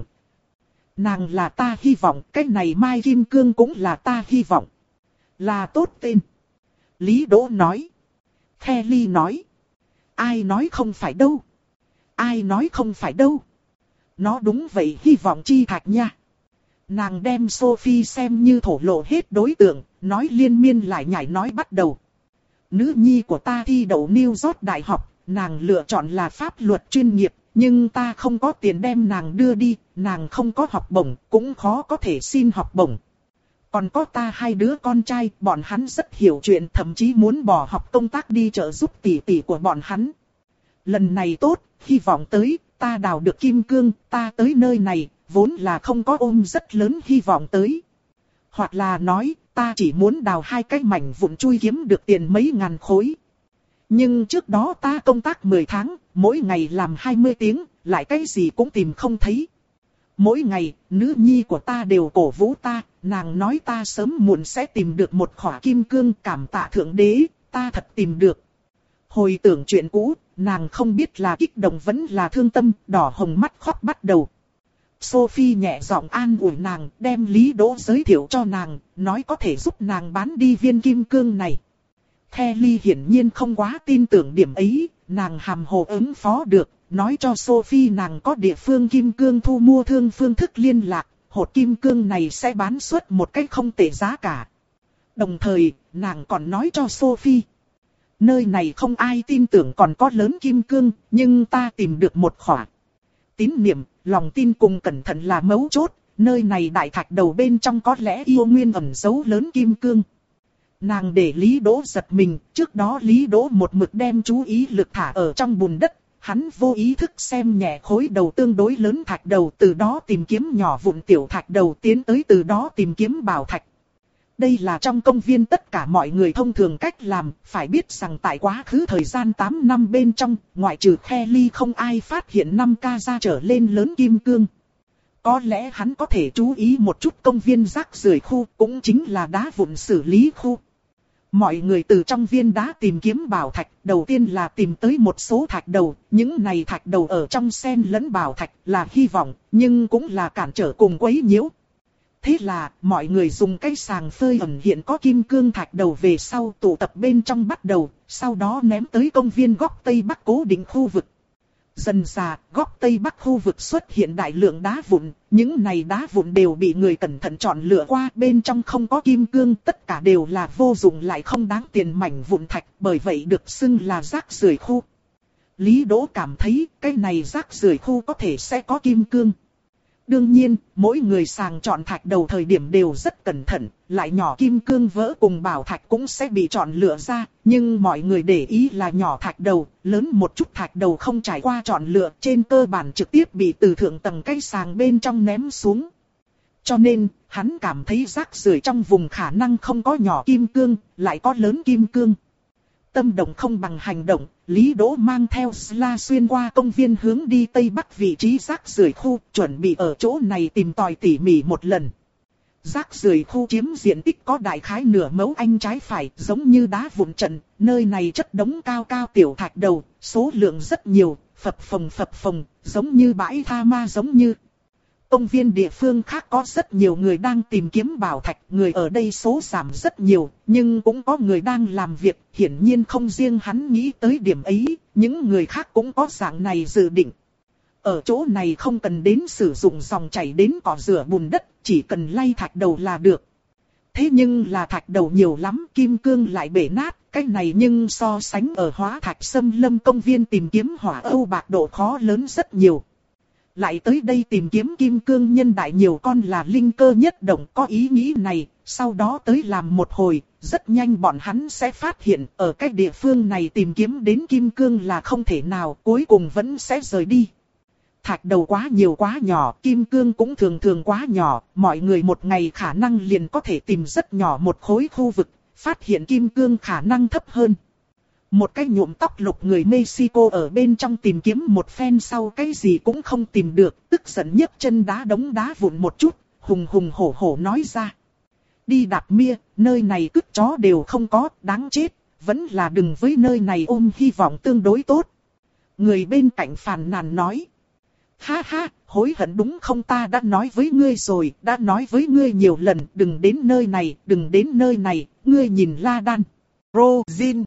Nàng là ta hy vọng, cái này Mai Kim Cương cũng là ta hy vọng. Là tốt tên. Lý Đỗ nói. Kelly nói. Ai nói không phải đâu. Ai nói không phải đâu. Nó đúng vậy, hy vọng chi thạch nha. Nàng đem Sophie xem như thổ lộ hết đối tượng, nói liên miên lại nhảy nói bắt đầu. Nữ nhi của ta thi đậu New York Đại học, nàng lựa chọn là pháp luật chuyên nghiệp, nhưng ta không có tiền đem nàng đưa đi, nàng không có học bổng, cũng khó có thể xin học bổng. Còn có ta hai đứa con trai, bọn hắn rất hiểu chuyện, thậm chí muốn bỏ học công tác đi trợ giúp tỷ tỷ của bọn hắn. Lần này tốt, hy vọng tới, ta đào được Kim Cương, ta tới nơi này, vốn là không có ôm rất lớn hy vọng tới. Hoặc là nói, ta chỉ muốn đào hai cái mảnh vụn chui kiếm được tiền mấy ngàn khối. Nhưng trước đó ta công tác mười tháng, mỗi ngày làm hai mươi tiếng, lại cái gì cũng tìm không thấy. Mỗi ngày, nữ nhi của ta đều cổ vũ ta, nàng nói ta sớm muộn sẽ tìm được một khỏa Kim Cương, cảm tạ Thượng Đế, ta thật tìm được. Hồi tưởng chuyện cũ, nàng không biết là kích động vẫn là thương tâm, đỏ hồng mắt khóc bắt đầu. Sophie nhẹ giọng an ủi nàng, đem Lý Đỗ giới thiệu cho nàng, nói có thể giúp nàng bán đi viên Kim Cương này. Kelly hiển nhiên không quá tin tưởng điểm ấy, nàng hàm hồ ứng phó được, nói cho Sophie nàng có địa phương Kim Cương thu mua thương phương thức liên lạc, hột Kim Cương này sẽ bán suất một cách không tệ giá cả. Đồng thời, nàng còn nói cho Sophie, nơi này không ai tin tưởng còn có lớn Kim Cương, nhưng ta tìm được một khỏa. Tín niệm, lòng tin cùng cẩn thận là mấu chốt, nơi này đại thạch đầu bên trong có lẽ yêu nguyên ẩn giấu lớn Kim Cương. Nàng để Lý Đỗ giật mình, trước đó Lý Đỗ một mực đem chú ý lực thả ở trong bùn đất, hắn vô ý thức xem nhẹ khối đầu tương đối lớn thạch đầu, từ đó tìm kiếm nhỏ vụn tiểu thạch đầu tiến tới từ đó tìm kiếm bảo thạch. Đây là trong công viên tất cả mọi người thông thường cách làm, phải biết rằng tại quá khứ thời gian tám năm bên trong, ngoại trừ Kelly không ai phát hiện năm ca ra trở lên lớn kim cương. Có lẽ hắn có thể chú ý một chút công viên rác rưởi khu, cũng chính là đá vụn xử lý khu. Mọi người từ trong viên đá tìm kiếm bảo thạch, đầu tiên là tìm tới một số thạch đầu, những này thạch đầu ở trong xen lẫn bảo thạch là hy vọng, nhưng cũng là cản trở cùng quấy nhiễu. Thế là, mọi người dùng cái sàng phơi ẩn hiện có kim cương thạch đầu về sau tụ tập bên trong bắt đầu, sau đó ném tới công viên góc Tây Bắc cố định khu vực. Dần dà, góc Tây Bắc khu vực xuất hiện đại lượng đá vụn, những này đá vụn đều bị người cẩn thận chọn lựa qua, bên trong không có kim cương, tất cả đều là vô dụng lại không đáng tiền mảnh vụn thạch, bởi vậy được xưng là rác rưởi khu. Lý Đỗ cảm thấy, cái này rác rưởi khu có thể sẽ có kim cương. Đương nhiên, mỗi người sàng chọn thạch đầu thời điểm đều rất cẩn thận, lại nhỏ kim cương vỡ cùng bảo thạch cũng sẽ bị chọn lựa ra, nhưng mọi người để ý là nhỏ thạch đầu, lớn một chút thạch đầu không trải qua chọn lựa, trên cơ bản trực tiếp bị từ thượng tầng cái sàng bên trong ném xuống. Cho nên, hắn cảm thấy rác rưởi trong vùng khả năng không có nhỏ kim cương, lại có lớn kim cương. Tâm động không bằng hành động, Lý Đỗ mang theo Sla xuyên qua công viên hướng đi Tây Bắc vị trí rác rưởi khu, chuẩn bị ở chỗ này tìm tòi tỉ mỉ một lần. Rác rưởi khu chiếm diện tích có đại khái nửa mẫu anh trái phải, giống như đá vụn trận, nơi này chất đống cao cao tiểu thạch đầu, số lượng rất nhiều, phập phồng phập phồng, giống như bãi tha ma giống như. Công viên địa phương khác có rất nhiều người đang tìm kiếm bảo thạch, người ở đây số giảm rất nhiều, nhưng cũng có người đang làm việc, hiển nhiên không riêng hắn nghĩ tới điểm ấy, những người khác cũng có dạng này dự định. Ở chỗ này không cần đến sử dụng dòng chảy đến cỏ rửa bùn đất, chỉ cần lay thạch đầu là được. Thế nhưng là thạch đầu nhiều lắm, kim cương lại bể nát, cái này nhưng so sánh ở hóa thạch xâm lâm công viên tìm kiếm hỏa âu bạc độ khó lớn rất nhiều. Lại tới đây tìm kiếm kim cương nhân đại nhiều con là linh cơ nhất động, có ý nghĩ này, sau đó tới làm một hồi, rất nhanh bọn hắn sẽ phát hiện ở cái địa phương này tìm kiếm đến kim cương là không thể nào, cuối cùng vẫn sẽ rời đi. Thạch đầu quá nhiều quá nhỏ, kim cương cũng thường thường quá nhỏ, mọi người một ngày khả năng liền có thể tìm rất nhỏ một khối khu vực, phát hiện kim cương khả năng thấp hơn. Một cái nhuộm tóc lục người Mexico ở bên trong tìm kiếm một phen sau cái gì cũng không tìm được, tức giận nhấc chân đá đống đá vụn một chút, hùng hùng hổ hổ nói ra. Đi đạp mia, nơi này cứt chó đều không có, đáng chết, vẫn là đừng với nơi này ôm hy vọng tương đối tốt. Người bên cạnh phàn nàn nói. Ha ha, hối hận đúng không, ta đã nói với ngươi rồi, đã nói với ngươi nhiều lần, đừng đến nơi này, đừng đến nơi này, ngươi nhìn La Đan. Rosin.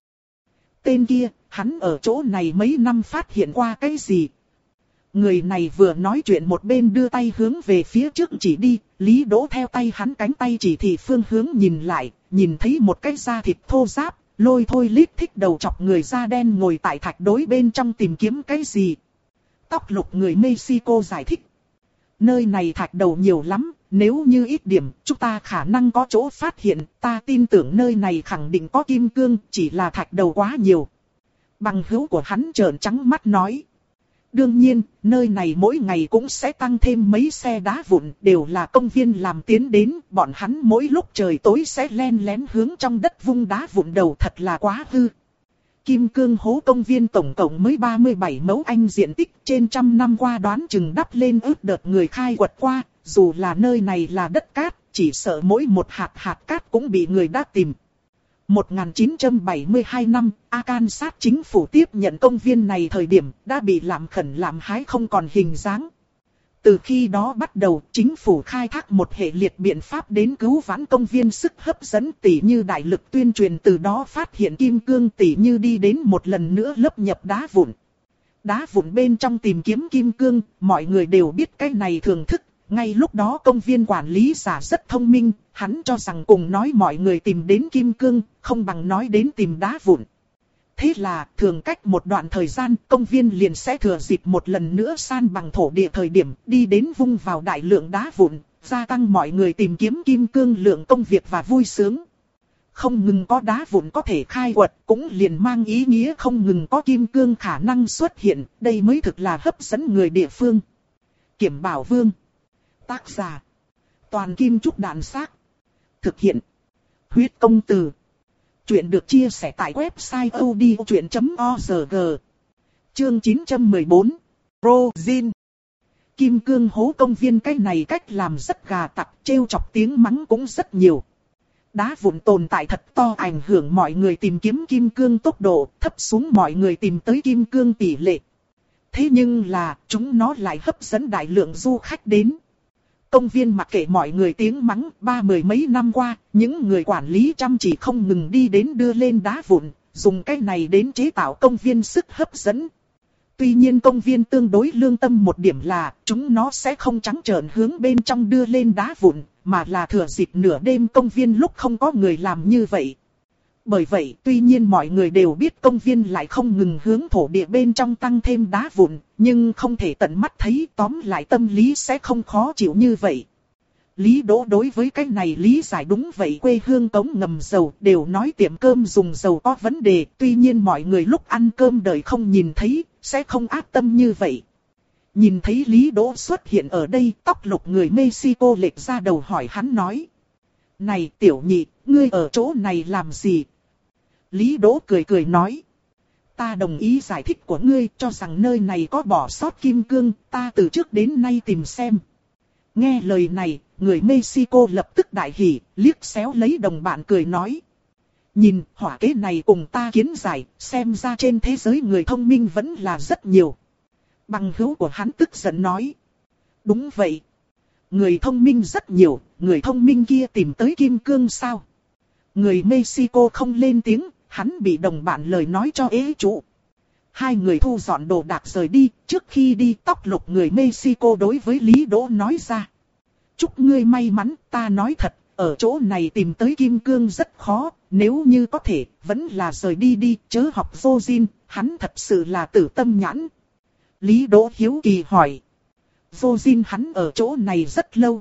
Tên kia, hắn ở chỗ này mấy năm phát hiện qua cái gì? Người này vừa nói chuyện một bên đưa tay hướng về phía trước chỉ đi, Lý Đỗ theo tay hắn cánh tay chỉ thị phương hướng nhìn lại, nhìn thấy một cái da thịt thô ráp, lôi thôi lít thích đầu chọc người da đen ngồi tại thạch đối bên trong tìm kiếm cái gì. Tóc lục người Mexico giải thích. Nơi này thạch đầu nhiều lắm, nếu như ít điểm, chúng ta khả năng có chỗ phát hiện, ta tin tưởng nơi này khẳng định có kim cương, chỉ là thạch đầu quá nhiều. Bằng hữu của hắn trợn trắng mắt nói. Đương nhiên, nơi này mỗi ngày cũng sẽ tăng thêm mấy xe đá vụn, đều là công viên làm tiến đến, bọn hắn mỗi lúc trời tối sẽ len lén hướng trong đất vung đá vụn đầu, thật là quá hư. Kim cương hố công viên tổng cộng mới ba mươi bảy mẫu anh diện tích, trên trăm năm qua đoán chừng đắp lên ước đợt người khai quật qua, dù là nơi này là đất cát, chỉ sợ mỗi một hạt hạt cát cũng bị người đã tìm. một nghìn chín trăm bảy mươi hai năm, Arkansas chính phủ tiếp nhận công viên này thời điểm đã bị làm khẩn làm hái không còn hình dáng. Từ khi đó bắt đầu, chính phủ khai thác một hệ liệt biện pháp đến cứu vãn công viên sức hấp dẫn, tỉ như đại lực tuyên truyền, từ đó phát hiện kim cương, tỉ như đi đến một lần nữa lấp nhập đá vụn. Đá vụn bên trong tìm kiếm kim cương, mọi người đều biết cái này thường thức. Ngay lúc đó công viên quản lý giả rất thông minh, hắn cho rằng cùng nói mọi người tìm đến kim cương, không bằng nói đến tìm đá vụn. Thế là, thường cách một đoạn thời gian, công viên liền sẽ thừa dịp một lần nữa san bằng thổ địa thời điểm, đi đến vung vào đại lượng đá vụn, gia tăng mọi người tìm kiếm kim cương lượng công việc và vui sướng. không ngừng có đá vụn có thể khai quật, cũng liền mang ý nghĩa không ngừng có kim cương khả năng xuất hiện, đây mới thực là hấp dẫn người địa phương. Kiểm Bảo Vương. Tác giả. Toàn Kim Trúc Đạn Xác. Thực hiện. Huyết Công Từ. Chuyện được chia sẻ tại website odchuyện chấm org. Chương chín trăm mười bốn. Rosine. Kim cương hố công viên cái này cách làm rất gà tặc, trêu chọc tiếng mắng cũng rất nhiều. Đá vụn tồn tại thật to ảnh hưởng mọi người tìm kiếm kim cương tốc độ, thấp xuống mọi người tìm tới kim cương tỷ lệ. Thế nhưng là, chúng nó lại hấp dẫn đại lượng du khách đến. Công viên mặc kệ mọi người tiếng mắng, ba mười mấy năm qua, những người quản lý chăm chỉ không ngừng đi đến đưa lên đá vụn, dùng cái này đến chế tạo công viên sức hấp dẫn. Tuy nhiên công viên tương đối lương tâm một điểm là, chúng nó sẽ không trắng trợn hướng bên trong đưa lên đá vụn, mà là thừa dịp nửa đêm công viên lúc không có người làm như vậy. Bởi vậy, tuy nhiên mọi người đều biết công viên lại không ngừng hướng thổ địa bên trong tăng thêm đá vụn, nhưng không thể tận mắt thấy, tóm lại tâm lý sẽ không khó chịu như vậy. Lý Đỗ đối với cái này lý giải đúng vậy, quê hương cống ngầm dầu đều nói tiệm cơm dùng dầu có vấn đề, tuy nhiên mọi người lúc ăn cơm đời không nhìn thấy, sẽ không ác tâm như vậy. Nhìn thấy Lý Đỗ xuất hiện ở đây, tóc lục người Mexico lệch ra đầu hỏi hắn nói. Này tiểu nhị, ngươi ở chỗ này làm gì? Lý Đỗ cười cười nói. Ta đồng ý giải thích của ngươi, cho rằng nơi này có bỏ sót kim cương, ta từ trước đến nay tìm xem. Nghe lời này, người Mexico lập tức đại hỉ, liếc xéo lấy đồng bạn cười nói. Nhìn, hỏa kế này cùng ta kiến giải, xem ra trên thế giới người thông minh vẫn là rất nhiều. Bằng hữu của hắn tức giận nói. Đúng vậy. Người thông minh rất nhiều, người thông minh kia tìm tới kim cương sao? Người Mexico không lên tiếng, hắn bị đồng bạn lời nói cho ế trụ. Hai người thu dọn đồ đạc rời đi, trước khi đi tóc lục người Mexico đối với Lý Đỗ nói ra. Chúc ngươi may mắn, ta nói thật, ở chỗ này tìm tới kim cương rất khó, nếu như có thể, vẫn là rời đi đi, chớ học Rosine, hắn thật sự là tử tâm nhãn. Lý Đỗ hiếu kỳ hỏi. Rosine hắn ở chỗ này rất lâu.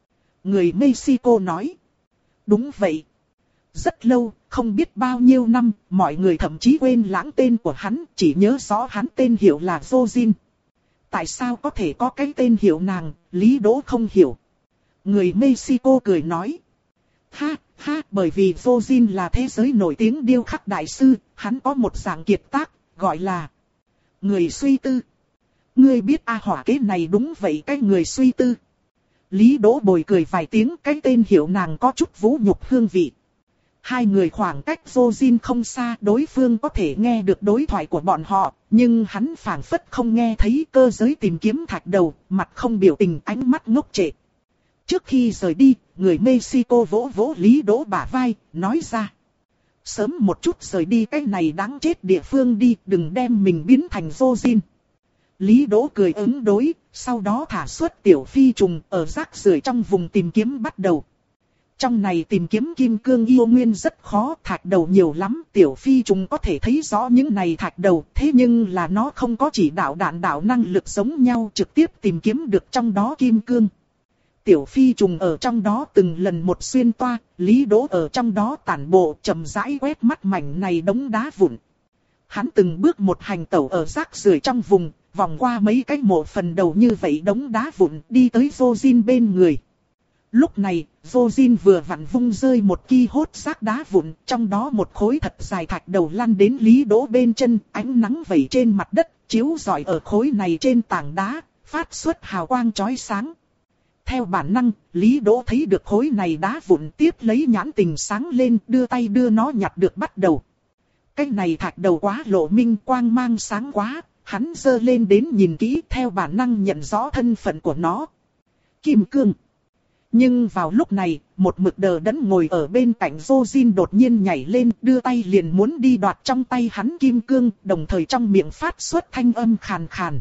Người Mexico nói. Đúng vậy. Rất lâu, không biết bao nhiêu năm, mọi người thậm chí quên lãng tên của hắn, chỉ nhớ rõ hắn tên hiệu là Rosine. Tại sao có thể có cái tên hiệu nàng, Lý Đỗ không hiểu. Người Mexico cười nói. Ha, ha, bởi vì Rosine là thế giới nổi tiếng điêu khắc đại sư, hắn có một dạng kiệt tác, gọi là người suy tư. Ngươi biết a hỏa kế này đúng vậy cái người suy tư. Lý Đỗ bồi cười vài tiếng, cái tên hiệu nàng có chút vũ nhục hương vị. Hai người khoảng cách Rosine không xa, đối phương có thể nghe được đối thoại của bọn họ, nhưng hắn phảng phất không nghe thấy. Cơ giới tìm kiếm thạch đầu, mặt không biểu tình, ánh mắt ngốc trệ. Trước khi rời đi, người Mexico vỗ vỗ Lý Đỗ bả vai, nói ra. Sớm một chút rời đi cái này đáng chết địa phương đi, đừng đem mình biến thành Rosine. Lý Đỗ cười ứng đối, sau đó thả xuất tiểu phi trùng ở rác rưởi trong vùng tìm kiếm bắt đầu. Trong này tìm kiếm kim cương yêu nguyên rất khó, thạch đầu nhiều lắm, tiểu phi trùng có thể thấy rõ những này thạch đầu, thế nhưng là nó không có chỉ đạo đạn đạo năng lực giống nhau trực tiếp tìm kiếm được trong đó kim cương. Tiểu phi trùng ở trong đó từng lần một xuyên toa, Lý Đỗ ở trong đó tản bộ chậm rãi quét mắt mảnh này đống đá vụn. Hắn từng bước một hành tẩu ở rác rưởi trong vùng, vòng qua mấy cái mộ phần đầu như vậy đống đá vụn đi tới Rosine bên người. Lúc này, Rosine vừa vặn vung rơi một ki hốt rác đá vụn, trong đó một khối thật dài thạch đầu lăn đến Lý Đỗ bên chân, ánh nắng vẩy trên mặt đất, chiếu rọi ở khối này trên tảng đá, phát xuất hào quang chói sáng. Theo bản năng, Lý Đỗ thấy được khối này đá vụn tiếp lấy nhãn tình sáng lên, đưa tay đưa nó nhặt được bắt đầu. Cái này thạch đầu quá lộ minh, quang mang sáng quá, hắn giơ lên đến nhìn kỹ, theo bản năng nhận rõ thân phận của nó. Kim cương. Nhưng vào lúc này, một mực đờ đẫn ngồi ở bên cạnh Rosine đột nhiên nhảy lên, đưa tay liền muốn đi đoạt trong tay hắn kim cương, đồng thời trong miệng phát xuất thanh âm khàn khàn.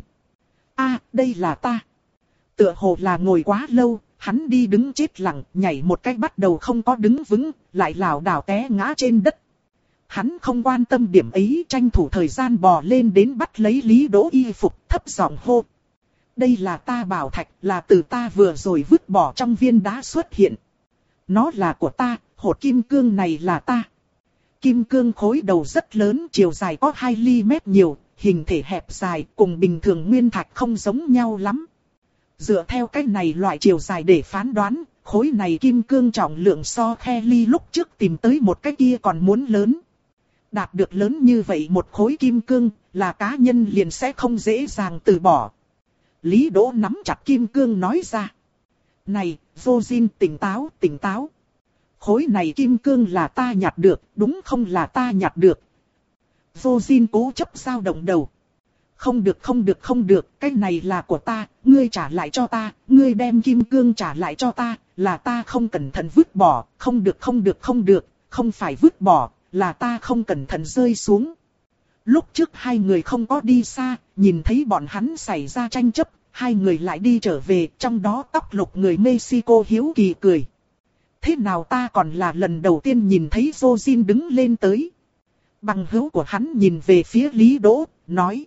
A, đây là ta. Tựa hồ là ngồi quá lâu, hắn đi đứng chết lặng, nhảy một cách bắt đầu không có đứng vững, lại lảo đảo té ngã trên đất. Hắn không quan tâm điểm ấy, tranh thủ thời gian bò lên đến bắt lấy Lý Đỗ y phục, thấp giọng hô. Đây là ta bảo thạch, là từ ta vừa rồi vứt bỏ trong viên đá xuất hiện. Nó là của ta, Hột kim cương này là ta. Kim cương khối đầu rất lớn, chiều dài có hai ly mét nhiều, hình thể hẹp dài, cùng bình thường nguyên thạch không giống nhau lắm. Dựa theo cách này loại chiều dài để phán đoán, khối này kim cương trọng lượng so khe ly lúc trước tìm tới một cái kia còn muốn lớn. Đạt được lớn như vậy một khối kim cương, là cá nhân liền sẽ không dễ dàng từ bỏ. Lý Đỗ nắm chặt kim cương nói ra. Này, Vô-Jin, tỉnh táo, tỉnh táo. Khối này kim cương là ta nhặt được, đúng không là ta nhặt được. Vô-Jin cố chấp dao động đầu. Không được không được không được, cái này là của ta, ngươi trả lại cho ta, ngươi đem kim cương trả lại cho ta, là ta không cẩn thận vứt bỏ, không được không được không được, không phải vứt bỏ, là ta không cẩn thận rơi xuống. Lúc trước hai người không có đi xa, nhìn thấy bọn hắn xảy ra tranh chấp, hai người lại đi trở về, trong đó tóc lục người Mexico hiếu kỳ cười. Thế nào ta còn là lần đầu tiên nhìn thấy Vô-Jin đứng lên tới. Bằng hữu của hắn nhìn về phía Lý Đỗ, nói.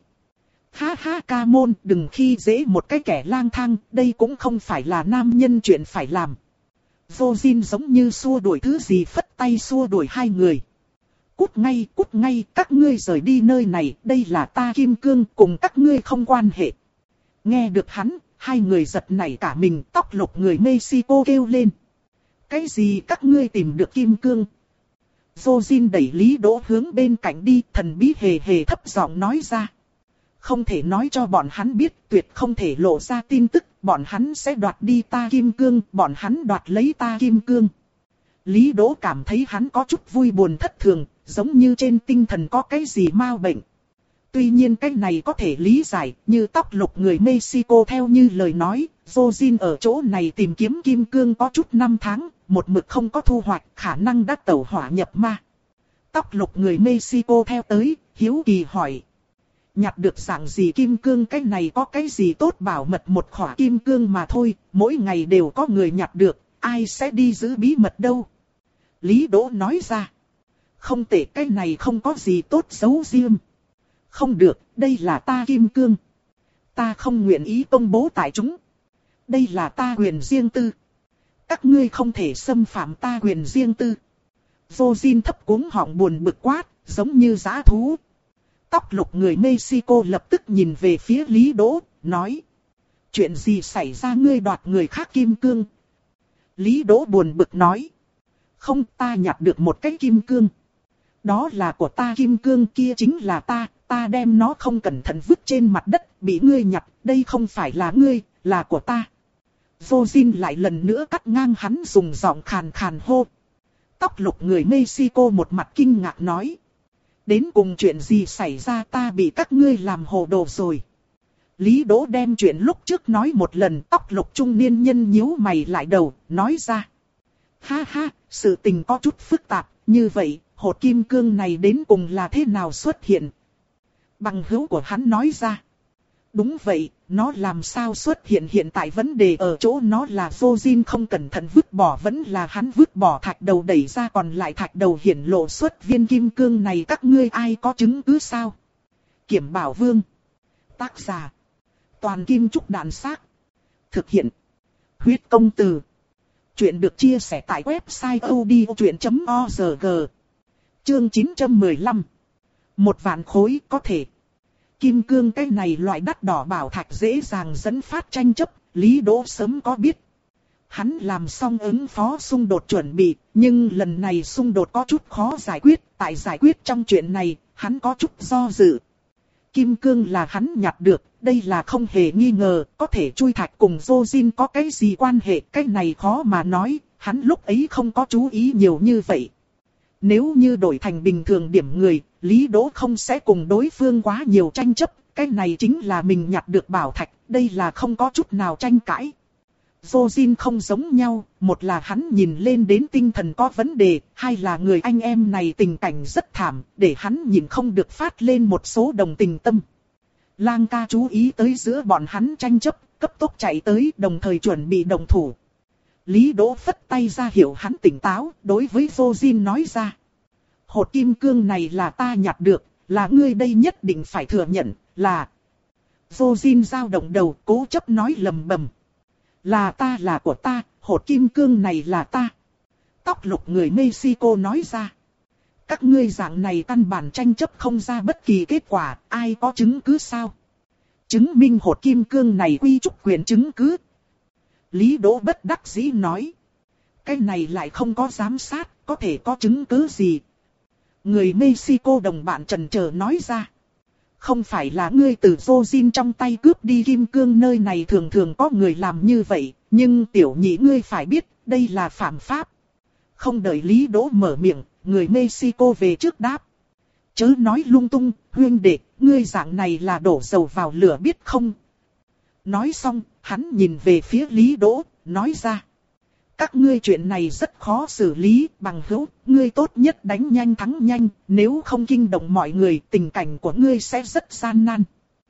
Ha ha ca môn, đừng khi dễ một cái kẻ lang thang, đây cũng không phải là nam nhân chuyện phải làm. Vô-Jin giống như xua đuổi thứ gì phất tay xua đuổi hai người. Cút ngay, cút ngay, các ngươi rời đi nơi này, đây là ta kim cương, cùng các ngươi không quan hệ. Nghe được hắn, hai người giật nảy cả mình, tóc lục người Mexico kêu lên. Cái gì các ngươi tìm được kim cương? Vô-Jin đẩy Lý Đỗ hướng bên cạnh đi, thần bí hề hề thấp giọng nói ra. Không thể nói cho bọn hắn biết, tuyệt không thể lộ ra tin tức, bọn hắn sẽ đoạt đi ta kim cương, bọn hắn đoạt lấy ta kim cương. Lý Đỗ cảm thấy hắn có chút vui buồn thất thường, giống như trên tinh thần có cái gì mau bệnh. Tuy nhiên cái này có thể lý giải, như tóc lục người Mexico theo như lời nói, Vô-Jin ở chỗ này tìm kiếm kim cương có chút năm tháng, một mực không có thu hoạch, khả năng đã tẩu hỏa nhập ma. Tóc lục người Mexico theo tới, hiếu kỳ hỏi. Nhặt được dạng gì kim cương, cái này có cái gì tốt, bảo mật một khỏa kim cương mà thôi, mỗi ngày đều có người nhặt được, ai sẽ đi giữ bí mật đâu. Lý Đỗ nói ra. Không tệ, cái này không có gì tốt giấu riêng. Không được, đây là ta kim cương. Ta không nguyện ý công bố tại chúng. Đây là ta quyền riêng tư. Các ngươi không thể xâm phạm ta quyền riêng tư. Vô-Jin thấp cuống họng buồn bực quát, giống như dã thú. Tóc lục người Mexico lập tức nhìn về phía Lý Đỗ, nói. Chuyện gì xảy ra, ngươi đoạt người khác kim cương? Lý Đỗ buồn bực nói. Không, ta nhặt được một cái kim cương. Đó là của ta, kim cương kia chính là ta, ta đem nó không cẩn thận vứt trên mặt đất, bị ngươi nhặt, đây không phải là ngươi, là của ta. Vô-Jin lại lần nữa cắt ngang hắn, dùng giọng khàn khàn hô. Tóc lục người Mexico một mặt kinh ngạc nói. Đến cùng chuyện gì xảy ra, ta bị các ngươi làm hồ đồ rồi. Lý Đỗ đem chuyện lúc trước nói một lần, tóc lục trung niên nhân nhíu mày lại đầu, nói ra. Ha ha, sự tình có chút phức tạp, như vậy, hột kim cương này đến cùng là thế nào xuất hiện? Bằng hữu của hắn nói ra. Đúng vậy, nó làm sao xuất hiện, hiện tại vấn đề ở chỗ nó là Vô-Jin không cẩn thận vứt bỏ, vẫn là hắn vứt bỏ thạch đầu đẩy ra, còn lại thạch đầu hiển lộ xuất viên kim cương này, các ngươi ai có chứng cứ sao? Kiểm Bảo Vương. Tác giả. Toàn Kim Trúc Đàn Xác. Thực hiện. Huyết Công Từ. Chuyện được chia sẻ tại website odchuyện chấm org. Chương chín trăm mười lăm. Một vạn khối có thể. Kim cương cái này loại đắt đỏ bảo thạch dễ dàng dẫn phát tranh chấp, Lý Đỗ sớm có biết. Hắn làm xong ứng phó xung đột chuẩn bị, nhưng lần này xung đột có chút khó giải quyết, tại giải quyết trong chuyện này, hắn có chút do dự. Kim cương là hắn nhặt được, đây là không hề nghi ngờ, có thể chui thạch cùng Vô-Jin có cái gì quan hệ, cái này khó mà nói, hắn lúc ấy không có chú ý nhiều như vậy. Nếu như đổi thành bình thường điểm người, Lý Đỗ không sẽ cùng đối phương quá nhiều tranh chấp, cái này chính là mình nhặt được bảo thạch, đây là không có chút nào tranh cãi. Vô-Jin không giống nhau, một là hắn nhìn lên đến tinh thần có vấn đề, hai là người anh em này tình cảnh rất thảm, để hắn nhìn không được phát lên một số đồng tình tâm. Lang ca chú ý tới giữa bọn hắn tranh chấp, cấp tốc chạy tới, đồng thời chuẩn bị đồng thủ. Lý Đỗ phất tay ra hiệu hắn tỉnh táo, đối với Vô-Jin nói ra. Hột kim cương này là ta nhặt được, là ngươi đây nhất định phải thừa nhận, là... Vô-Jin dao động đầu, cố chấp nói lầm bầm. Là ta, là của ta, hột kim cương này là ta. Tóc lục người Mexico nói ra. Các ngươi dạng này căn bản tranh chấp không ra bất kỳ kết quả, ai có chứng cứ sao? Chứng minh hột kim cương này quy trúc quyền chứng cứ. Lý Đỗ bất đắc dĩ nói. Cái này lại không có giám sát, có thể có chứng cứ gì? Người Mexico đồng bạn trần chờ nói ra. Không phải là ngươi từ Jojin trong tay cướp đi kim cương, nơi này thường thường có người làm như vậy, nhưng tiểu nhị ngươi phải biết, đây là phạm pháp. Không đợi Lý Đỗ mở miệng, người Mexico về trước đáp. Chớ nói lung tung, huynh đệ, ngươi dạng này là đổ dầu vào lửa biết không? Nói xong, hắn nhìn về phía Lý Đỗ, nói ra. Các ngươi chuyện này rất khó xử lý, bằng hữu, ngươi tốt nhất đánh nhanh thắng nhanh, nếu không kinh động mọi người, tình cảnh của ngươi sẽ rất gian nan.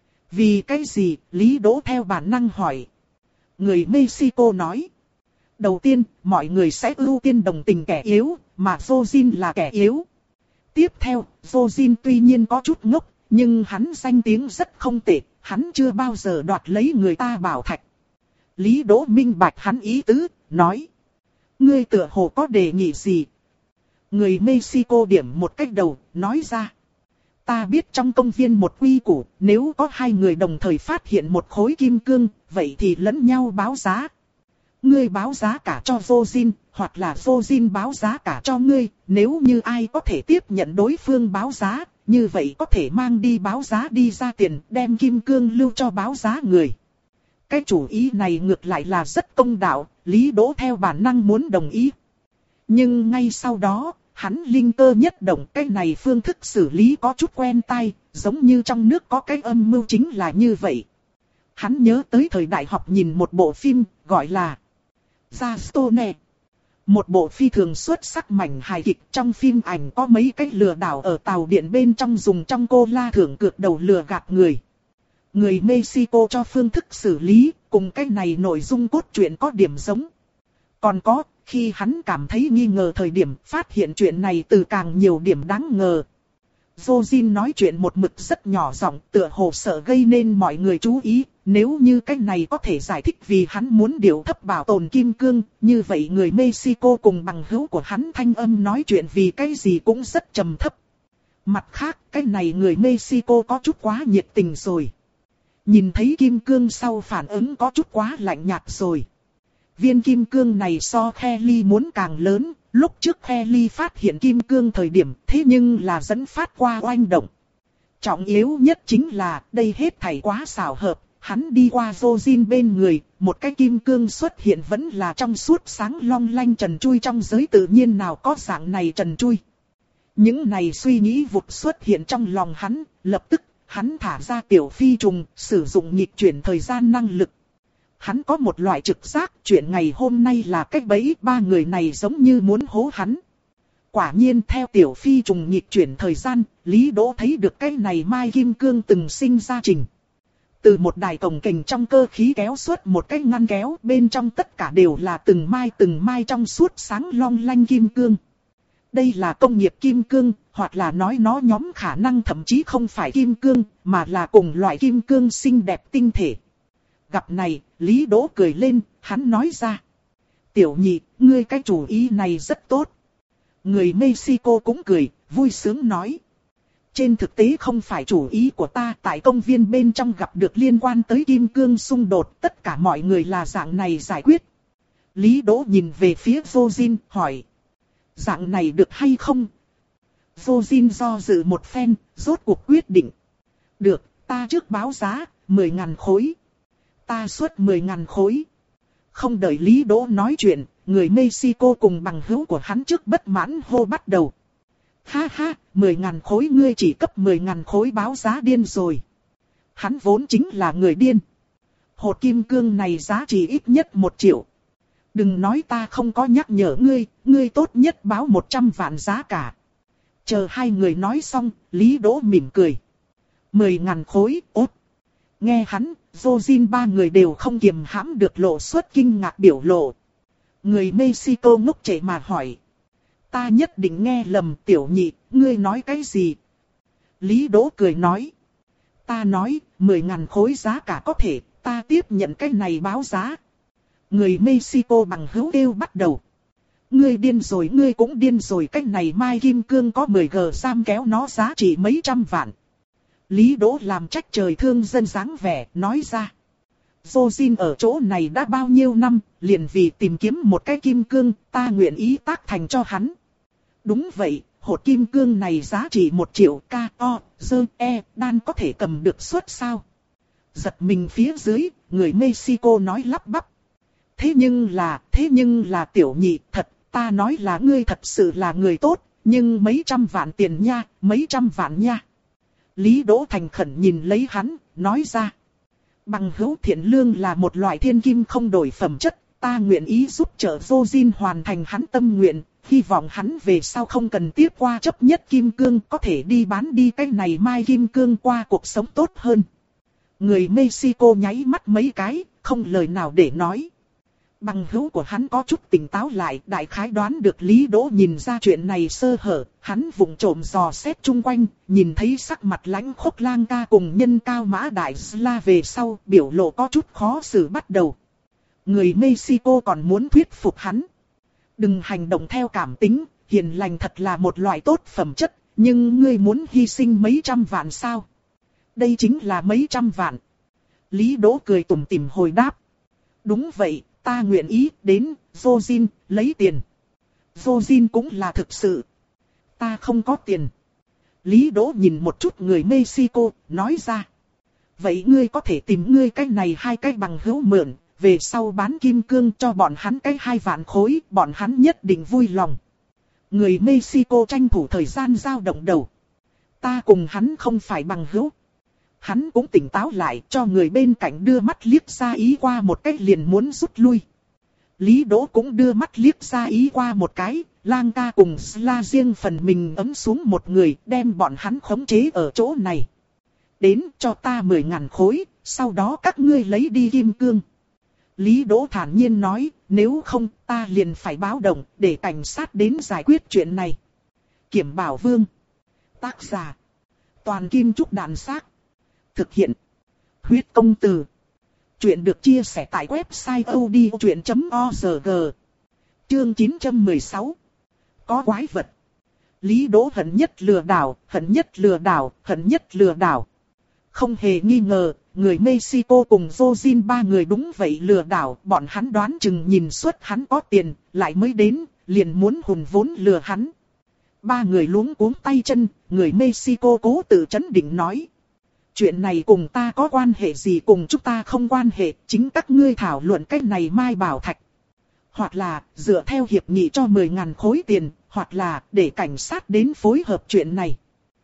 Vì cái gì? Lý Đỗ theo bản năng hỏi. Người Mexico nói. Đầu tiên, mọi người sẽ ưu tiên đồng tình kẻ yếu, mà Jojin là kẻ yếu. Tiếp theo, Jojin tuy nhiên có chút ngốc, nhưng hắn danh tiếng rất không tệ, hắn chưa bao giờ đoạt lấy người ta bảo thạch. Lý Đỗ minh bạch hắn ý tứ, nói. Ngươi tựa hồ có đề nghị gì? Người Mexico điểm một cách đầu, nói ra. Ta biết trong công viên một quy củ, nếu có hai người đồng thời phát hiện một khối kim cương, vậy thì lẫn nhau báo giá. Ngươi báo giá cả cho Jojin, hoặc là Jojin báo giá cả cho ngươi, nếu như ai có thể tiếp nhận đối phương báo giá, như vậy có thể mang đi báo giá đi ra tiền, đem kim cương lưu cho báo giá người. Cái chủ ý này ngược lại là rất công đạo, Lý Đỗ theo bản năng muốn đồng ý. Nhưng ngay sau đó, hắn linh cơ nhất động, cái này phương thức xử lý có chút quen tai, giống như trong nước có cái âm mưu chính là như vậy. Hắn nhớ tới thời đại học nhìn một bộ phim, gọi là Yastone. Một bộ phi thường xuất sắc mảnh hài kịch, trong phim ảnh có mấy cái lừa đảo ở tàu điện bên trong dùng trong cô la thưởng cược đầu lừa gạt người. Người Mexico cho phương thức xử lý, cùng cái này nội dung cốt truyện có điểm giống. Còn có, khi hắn cảm thấy nghi ngờ thời điểm, phát hiện chuyện này từ càng nhiều điểm đáng ngờ. Jojin nói chuyện một mực rất nhỏ giọng, tựa hồ sợ gây nên mọi người chú ý. Nếu như cái này có thể giải thích vì hắn muốn điều thấp bảo tồn kim cương, như vậy người Mexico cùng bằng hữu của hắn thanh âm nói chuyện vì cái gì cũng rất trầm thấp. Mặt khác, cái này người Mexico có chút quá nhiệt tình rồi. Nhìn thấy kim cương sau phản ứng có chút quá lạnh nhạt rồi. Viên kim cương này so Kelly muốn càng lớn, lúc trước Kelly phát hiện kim cương thời điểm thế nhưng là dẫn phát qua oanh động. Trọng yếu nhất chính là đây hết thảy quá xảo hợp, hắn đi qua Jojin bên người, một cái kim cương xuất hiện vẫn là trong suốt sáng long lanh trần trui, trong giới tự nhiên nào có dạng này trần trui. Những này suy nghĩ vụt xuất hiện trong lòng hắn, lập tức hắn thả ra tiểu phi trùng, sử dụng nghịch chuyển thời gian năng lực. Hắn có một loại trực giác, chuyện ngày hôm nay là cách bẫy, ba người này giống như muốn hố hắn. Quả nhiên theo tiểu phi trùng nghịch chuyển thời gian, Lý Đỗ thấy được cái này mai kim cương từng sinh ra trình. Từ một đài cồng kềnh trong cơ khí kéo xuất một cái ngăn kéo, bên trong tất cả đều là từng mai từng mai trong suốt sáng long lanh kim cương. Đây là công nghiệp kim cương, hoặc là nói nó nhóm khả năng thậm chí không phải kim cương, mà là cùng loại kim cương xinh đẹp tinh thể. Gặp này, Lý Đỗ cười lên, hắn nói ra. Tiểu nhị, ngươi cái chủ ý này rất tốt. Người Mexico cũng cười, vui sướng nói. Trên thực tế không phải chủ ý của ta, tại công viên bên trong gặp được liên quan tới kim cương xung đột, tất cả mọi người là dạng này giải quyết. Lý Đỗ nhìn về phía Jojin, hỏi. Dạng này được hay không? Jojin do dự một phen, rốt cuộc quyết định. Được, ta trước báo giá, mười ngàn khối. Ta xuất mười ngàn khối. Không đợi Lý Đỗ nói chuyện, người Mexico cùng bằng hữu của hắn trước bất mãn hô bắt đầu. Ha ha, mười ngàn khối ngươi chỉ cấp mười ngàn khối báo giá điên rồi. Hắn vốn chính là người điên. Hột kim cương này giá trị ít nhất một triệu. Đừng nói ta không có nhắc nhở ngươi, ngươi tốt nhất báo một trăm vạn giá cả. Chờ hai người nói xong, Lý Đỗ mỉm cười. Mười ngàn khối, ốt. Nghe hắn, Jojin ba người đều không kiềm hãm được lộ xuất kinh ngạc biểu lộ. Người Mexico ngốc trệ mà hỏi. Ta nhất định nghe lầm, tiểu nhị, ngươi nói cái gì? Lý Đỗ cười nói. Ta nói, mười ngàn khối giá cả có thể, ta tiếp nhận cái này báo giá. Người Mexico bằng hữu kêu bắt đầu. ngươi điên rồi, ngươi cũng điên rồi, cái này mai kim cương có mười gam kéo nó giá trị mấy trăm vạn. Lý Đỗ làm trách trời thương dân dáng vẻ, nói ra. Jojin ở chỗ này đã bao nhiêu năm, liền vì tìm kiếm một cái kim cương, ta nguyện ý tác thành cho hắn. Đúng vậy, hột kim cương này giá trị một triệu k o, dơ, e, đan có thể cầm được suất sao? Giật mình phía dưới, người Mexico nói lắp bắp. Thế nhưng là, thế nhưng là tiểu nhị, thật, ta nói là ngươi thật sự là người tốt, nhưng mấy trăm vạn tiền nha, mấy trăm vạn nha. Lý Đỗ thành khẩn nhìn lấy hắn, nói ra. Bằng hữu thiện lương là một loại thiên kim không đổi phẩm chất, ta nguyện ý giúp trợ Jojin hoàn thành hắn tâm nguyện, hy vọng hắn về sau không cần tiếp qua chấp nhất kim cương, có thể đi bán đi cái này mai kim cương qua cuộc sống tốt hơn. Người Mexico nháy mắt mấy cái, không lời nào để nói. Bằng hữu của hắn có chút tỉnh táo lại, đại khái đoán được Lý Đỗ nhìn ra chuyện này sơ hở, hắn vụng trộm dò xét chung quanh, nhìn thấy sắc mặt lãnh khốc Lang Ca cùng nhân cao mã đại Sla về sau, biểu lộ có chút khó xử bắt đầu. Người Mexico còn muốn thuyết phục hắn. Đừng hành động theo cảm tính, hiền lành thật là một loại tốt phẩm chất, nhưng ngươi muốn hy sinh mấy trăm vạn sao? Đây chính là mấy trăm vạn. Lý Đỗ cười tủm tỉm hồi đáp. Đúng vậy. Ta nguyện ý đến, Jojin, lấy tiền. Jojin cũng là thực sự. Ta không có tiền. Lý Đỗ nhìn một chút người Mexico, nói ra. Vậy ngươi có thể tìm ngươi cái này hai cái bằng hữu mượn, về sau bán kim cương cho bọn hắn cái hai vạn khối, bọn hắn nhất định vui lòng. Người Mexico tranh thủ thời gian giao động đầu. Ta cùng hắn không phải bằng hữu. Hắn cũng tỉnh táo lại, cho người bên cạnh đưa mắt liếc ra ý qua một cách liền muốn rút lui. Lý Đỗ cũng đưa mắt liếc ra ý qua một cái, Lang Ca cùng Sla riêng phần mình ấm xuống một người, đem bọn hắn khống chế ở chỗ này. Đến cho ta mười ngàn khối, sau đó các ngươi lấy đi kim cương. Lý Đỗ thản nhiên nói, nếu không ta liền phải báo động, để cảnh sát đến giải quyết chuyện này. Kiểm Bảo Vương. Tác giả. Toàn Kim Trúc Đàn Xác. Thực hiện. Huyết Công Từ. Chuyện được chia sẻ tại website odchuyện chấm org. Chương chín trăm mười sáu. Có quái vật. Lý Đỗ hận nhất lừa đảo, hận nhất lừa đảo, hận nhất lừa đảo. Không hề nghi ngờ, người Mexico cùng Jojin ba người đúng vậy lừa đảo. Bọn hắn đoán chừng nhìn suốt hắn có tiền, lại mới đến, liền muốn hùn vốn lừa hắn. Ba người luống cuống tay chân, người Mexico cố tự trấn định nói. Chuyện này cùng ta có quan hệ gì, cùng chúng ta không quan hệ, chính các ngươi thảo luận cách này mai bảo thạch. Hoặc là, dựa theo hiệp nghị cho mười ngàn khối tiền, hoặc là, để cảnh sát đến phối hợp chuyện này.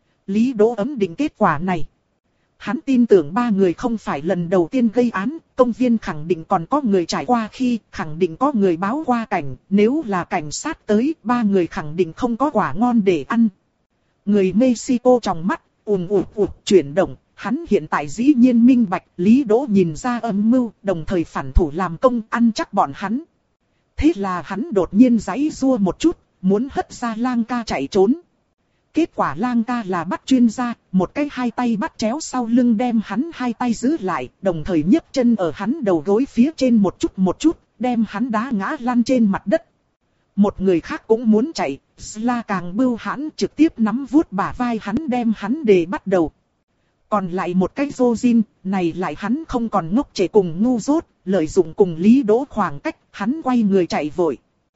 Lý Đỗ ấm định kết quả này. Hắn tin tưởng ba người không phải lần đầu tiên gây án, công viên khẳng định còn có người trải qua khi, khẳng định có người báo qua cảnh, nếu là cảnh sát tới, ba người khẳng định không có quả ngon để ăn. Người Mexico trong mắt, ùm ụt ụt chuyển động. Hắn hiện tại dĩ nhiên minh bạch, Lý Đỗ nhìn ra âm mưu, đồng thời phản thủ làm công ăn chắc bọn hắn. Thế là hắn đột nhiên giãy giụa một chút, muốn hất ra Lang Ca chạy trốn. Kết quả Lang Ca là bắt chuyên gia, một cái hai tay bắt chéo sau lưng đem hắn hai tay giữ lại, đồng thời nhấc chân ở hắn đầu gối phía trên một chút một chút, đem hắn đá ngã lăn trên mặt đất. Một người khác cũng muốn chạy, Sla càng bưu hãn trực tiếp nắm vuốt bả vai hắn đem hắn để bắt đầu. Còn lại một cái Jojin, này lại hắn không còn ngốc trẻ cùng ngu dốt, lợi dụng cùng Lý Đỗ khoảng cách, hắn quay người chạy vội.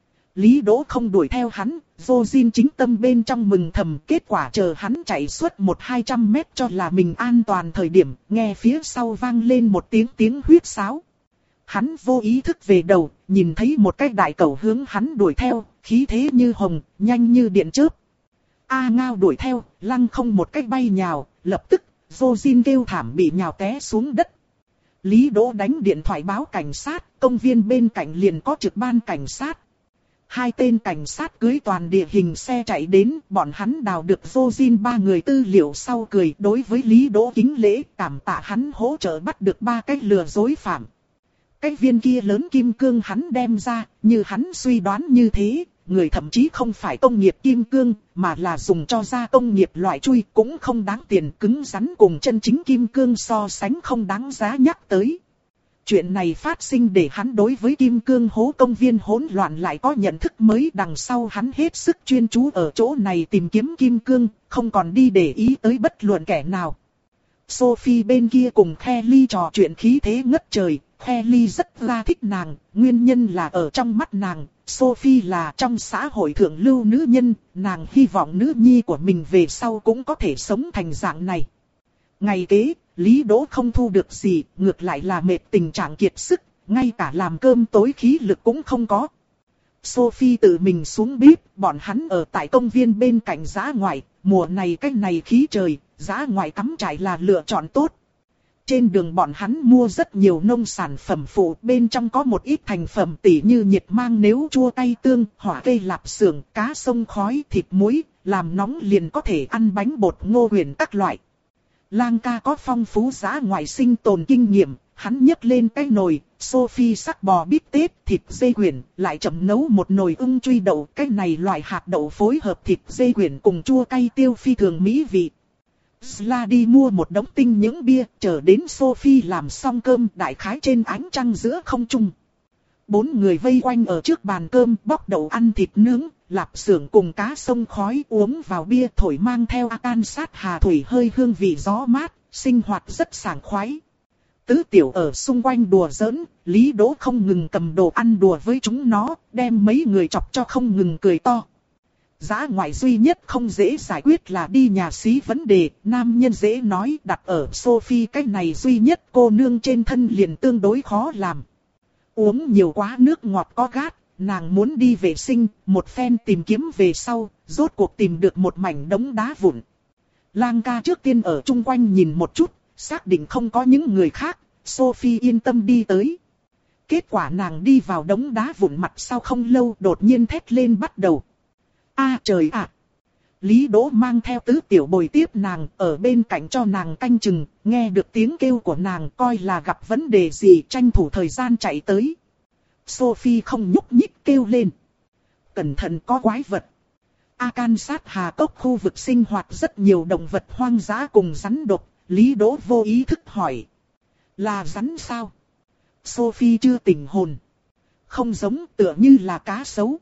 Lý Đỗ không đuổi theo hắn, Jojin chính tâm bên trong mừng thầm, kết quả chờ hắn chạy suốt một hai trăm mét cho là mình an toàn thời điểm, nghe phía sau vang lên một tiếng tiếng huýt sáo. Hắn vô ý thức về đầu, nhìn thấy một cái đại cẩu hướng hắn đuổi theo, khí thế như hồng, nhanh như điện chớp. A Ngao đuổi theo, lăng không một cái bay nhào, lập tức Jojin kêu thảm bị nhào té xuống đất. Lý Đỗ đánh điện thoại báo cảnh sát, công viên bên cạnh liền có trực ban cảnh sát. Hai tên cảnh sát cưới toàn địa hình xe chạy đến, bọn hắn đào được Jojin ba người tư liệu sau cười đối với Lý Đỗ kính lễ, cảm tạ hắn hỗ trợ bắt được ba cái lừa dối phạm. Cái viên kia lớn kim cương hắn đem ra, như hắn suy đoán như thế, người thậm chí không phải công nghiệp kim cương, mà là dùng cho gia công nghiệp loại chui, cũng không đáng tiền, cứng rắn cùng chân chính kim cương so sánh không đáng giá nhắc tới. Chuyện này phát sinh để hắn đối với Kim Cương Hố công viên hỗn loạn lại có nhận thức mới, đằng sau hắn hết sức chuyên chú ở chỗ này tìm kiếm Kim Cương, không còn đi để ý tới bất luận kẻ nào. Sophie bên kia cùng Kelly trò chuyện khí thế ngất trời, Kelly rất là thích nàng, nguyên nhân là ở trong mắt nàng, Sophie là trong xã hội thượng lưu nữ nhân, nàng hy vọng nữ nhi của mình về sau cũng có thể sống thành dạng này. Ngày kế, Lý Đỗ không thu được gì, ngược lại là mệt tình trạng kiệt sức, ngay cả làm cơm tối khí lực cũng không có. Sophie tự mình xuống bếp, bọn hắn ở tại công viên bên cạnh dã ngoại, mùa này cái này khí trời, dã ngoại cắm trại là lựa chọn tốt. Trên đường bọn hắn mua rất nhiều nông sản phẩm phụ, bên trong có một ít thành phẩm tỉ như nhiệt mang nếu chua cay tương, hỏa cây lạp xưởng, cá sông khói, thịt muối, làm nóng liền có thể ăn bánh bột ngô huyền các loại. Lang ca có phong phú dã ngoại sinh tồn kinh nghiệm, hắn nhấc lên cái nồi, Sophie sắc bò bít tết, thịt dê quyển, lại chậm nấu một nồi ưng truy đậu, cái này loại hạt đậu phối hợp thịt dê quyển cùng chua cay tiêu phi thường mỹ vị. Sla đi mua một đống tinh những bia, chờ đến Sophie làm xong cơm, đại khái trên ánh trăng giữa không trung. Bốn người vây quanh ở trước bàn cơm, bóc đậu ăn thịt nướng, lạp xưởng cùng cá sông khói, uống vào bia thổi mang theo Arkansas hà thủy hơi hương vị gió mát, sinh hoạt rất sảng khoái. Tứ tiểu ở xung quanh đùa giỡn, Lý Đỗ không ngừng cầm đồ ăn đùa với chúng nó, đem mấy người chọc cho không ngừng cười to. Dã ngoại duy nhất không dễ giải quyết là đi nhà xí vấn đề, nam nhân dễ nói, đặt ở Sophie cái này duy nhất cô nương trên thân liền tương đối khó làm. Uống nhiều quá nước ngọt có gát, nàng muốn đi vệ sinh, một phen tìm kiếm về sau, rốt cuộc tìm được một mảnh đống đá vụn. Lang ca trước tiên ở chung quanh nhìn một chút, xác định không có những người khác, Sophie yên tâm đi tới. Kết quả nàng đi vào đống đá vụn mặt sau không lâu đột nhiên thét lên bắt đầu. A trời ạ! Lý Đỗ mang theo tứ tiểu bồi tiếp nàng, ở bên cạnh cho nàng canh chừng, nghe được tiếng kêu của nàng coi là gặp vấn đề gì, tranh thủ thời gian chạy tới. Sophie không nhúc nhích kêu lên. Cẩn thận có quái vật. Arkansas Hà Cốc khu vực sinh hoạt rất nhiều động vật hoang dã cùng rắn độc, Lý Đỗ vô ý thức hỏi. Là rắn sao? Sophie chưa tỉnh hồn. Không giống, tựa như là cá sấu.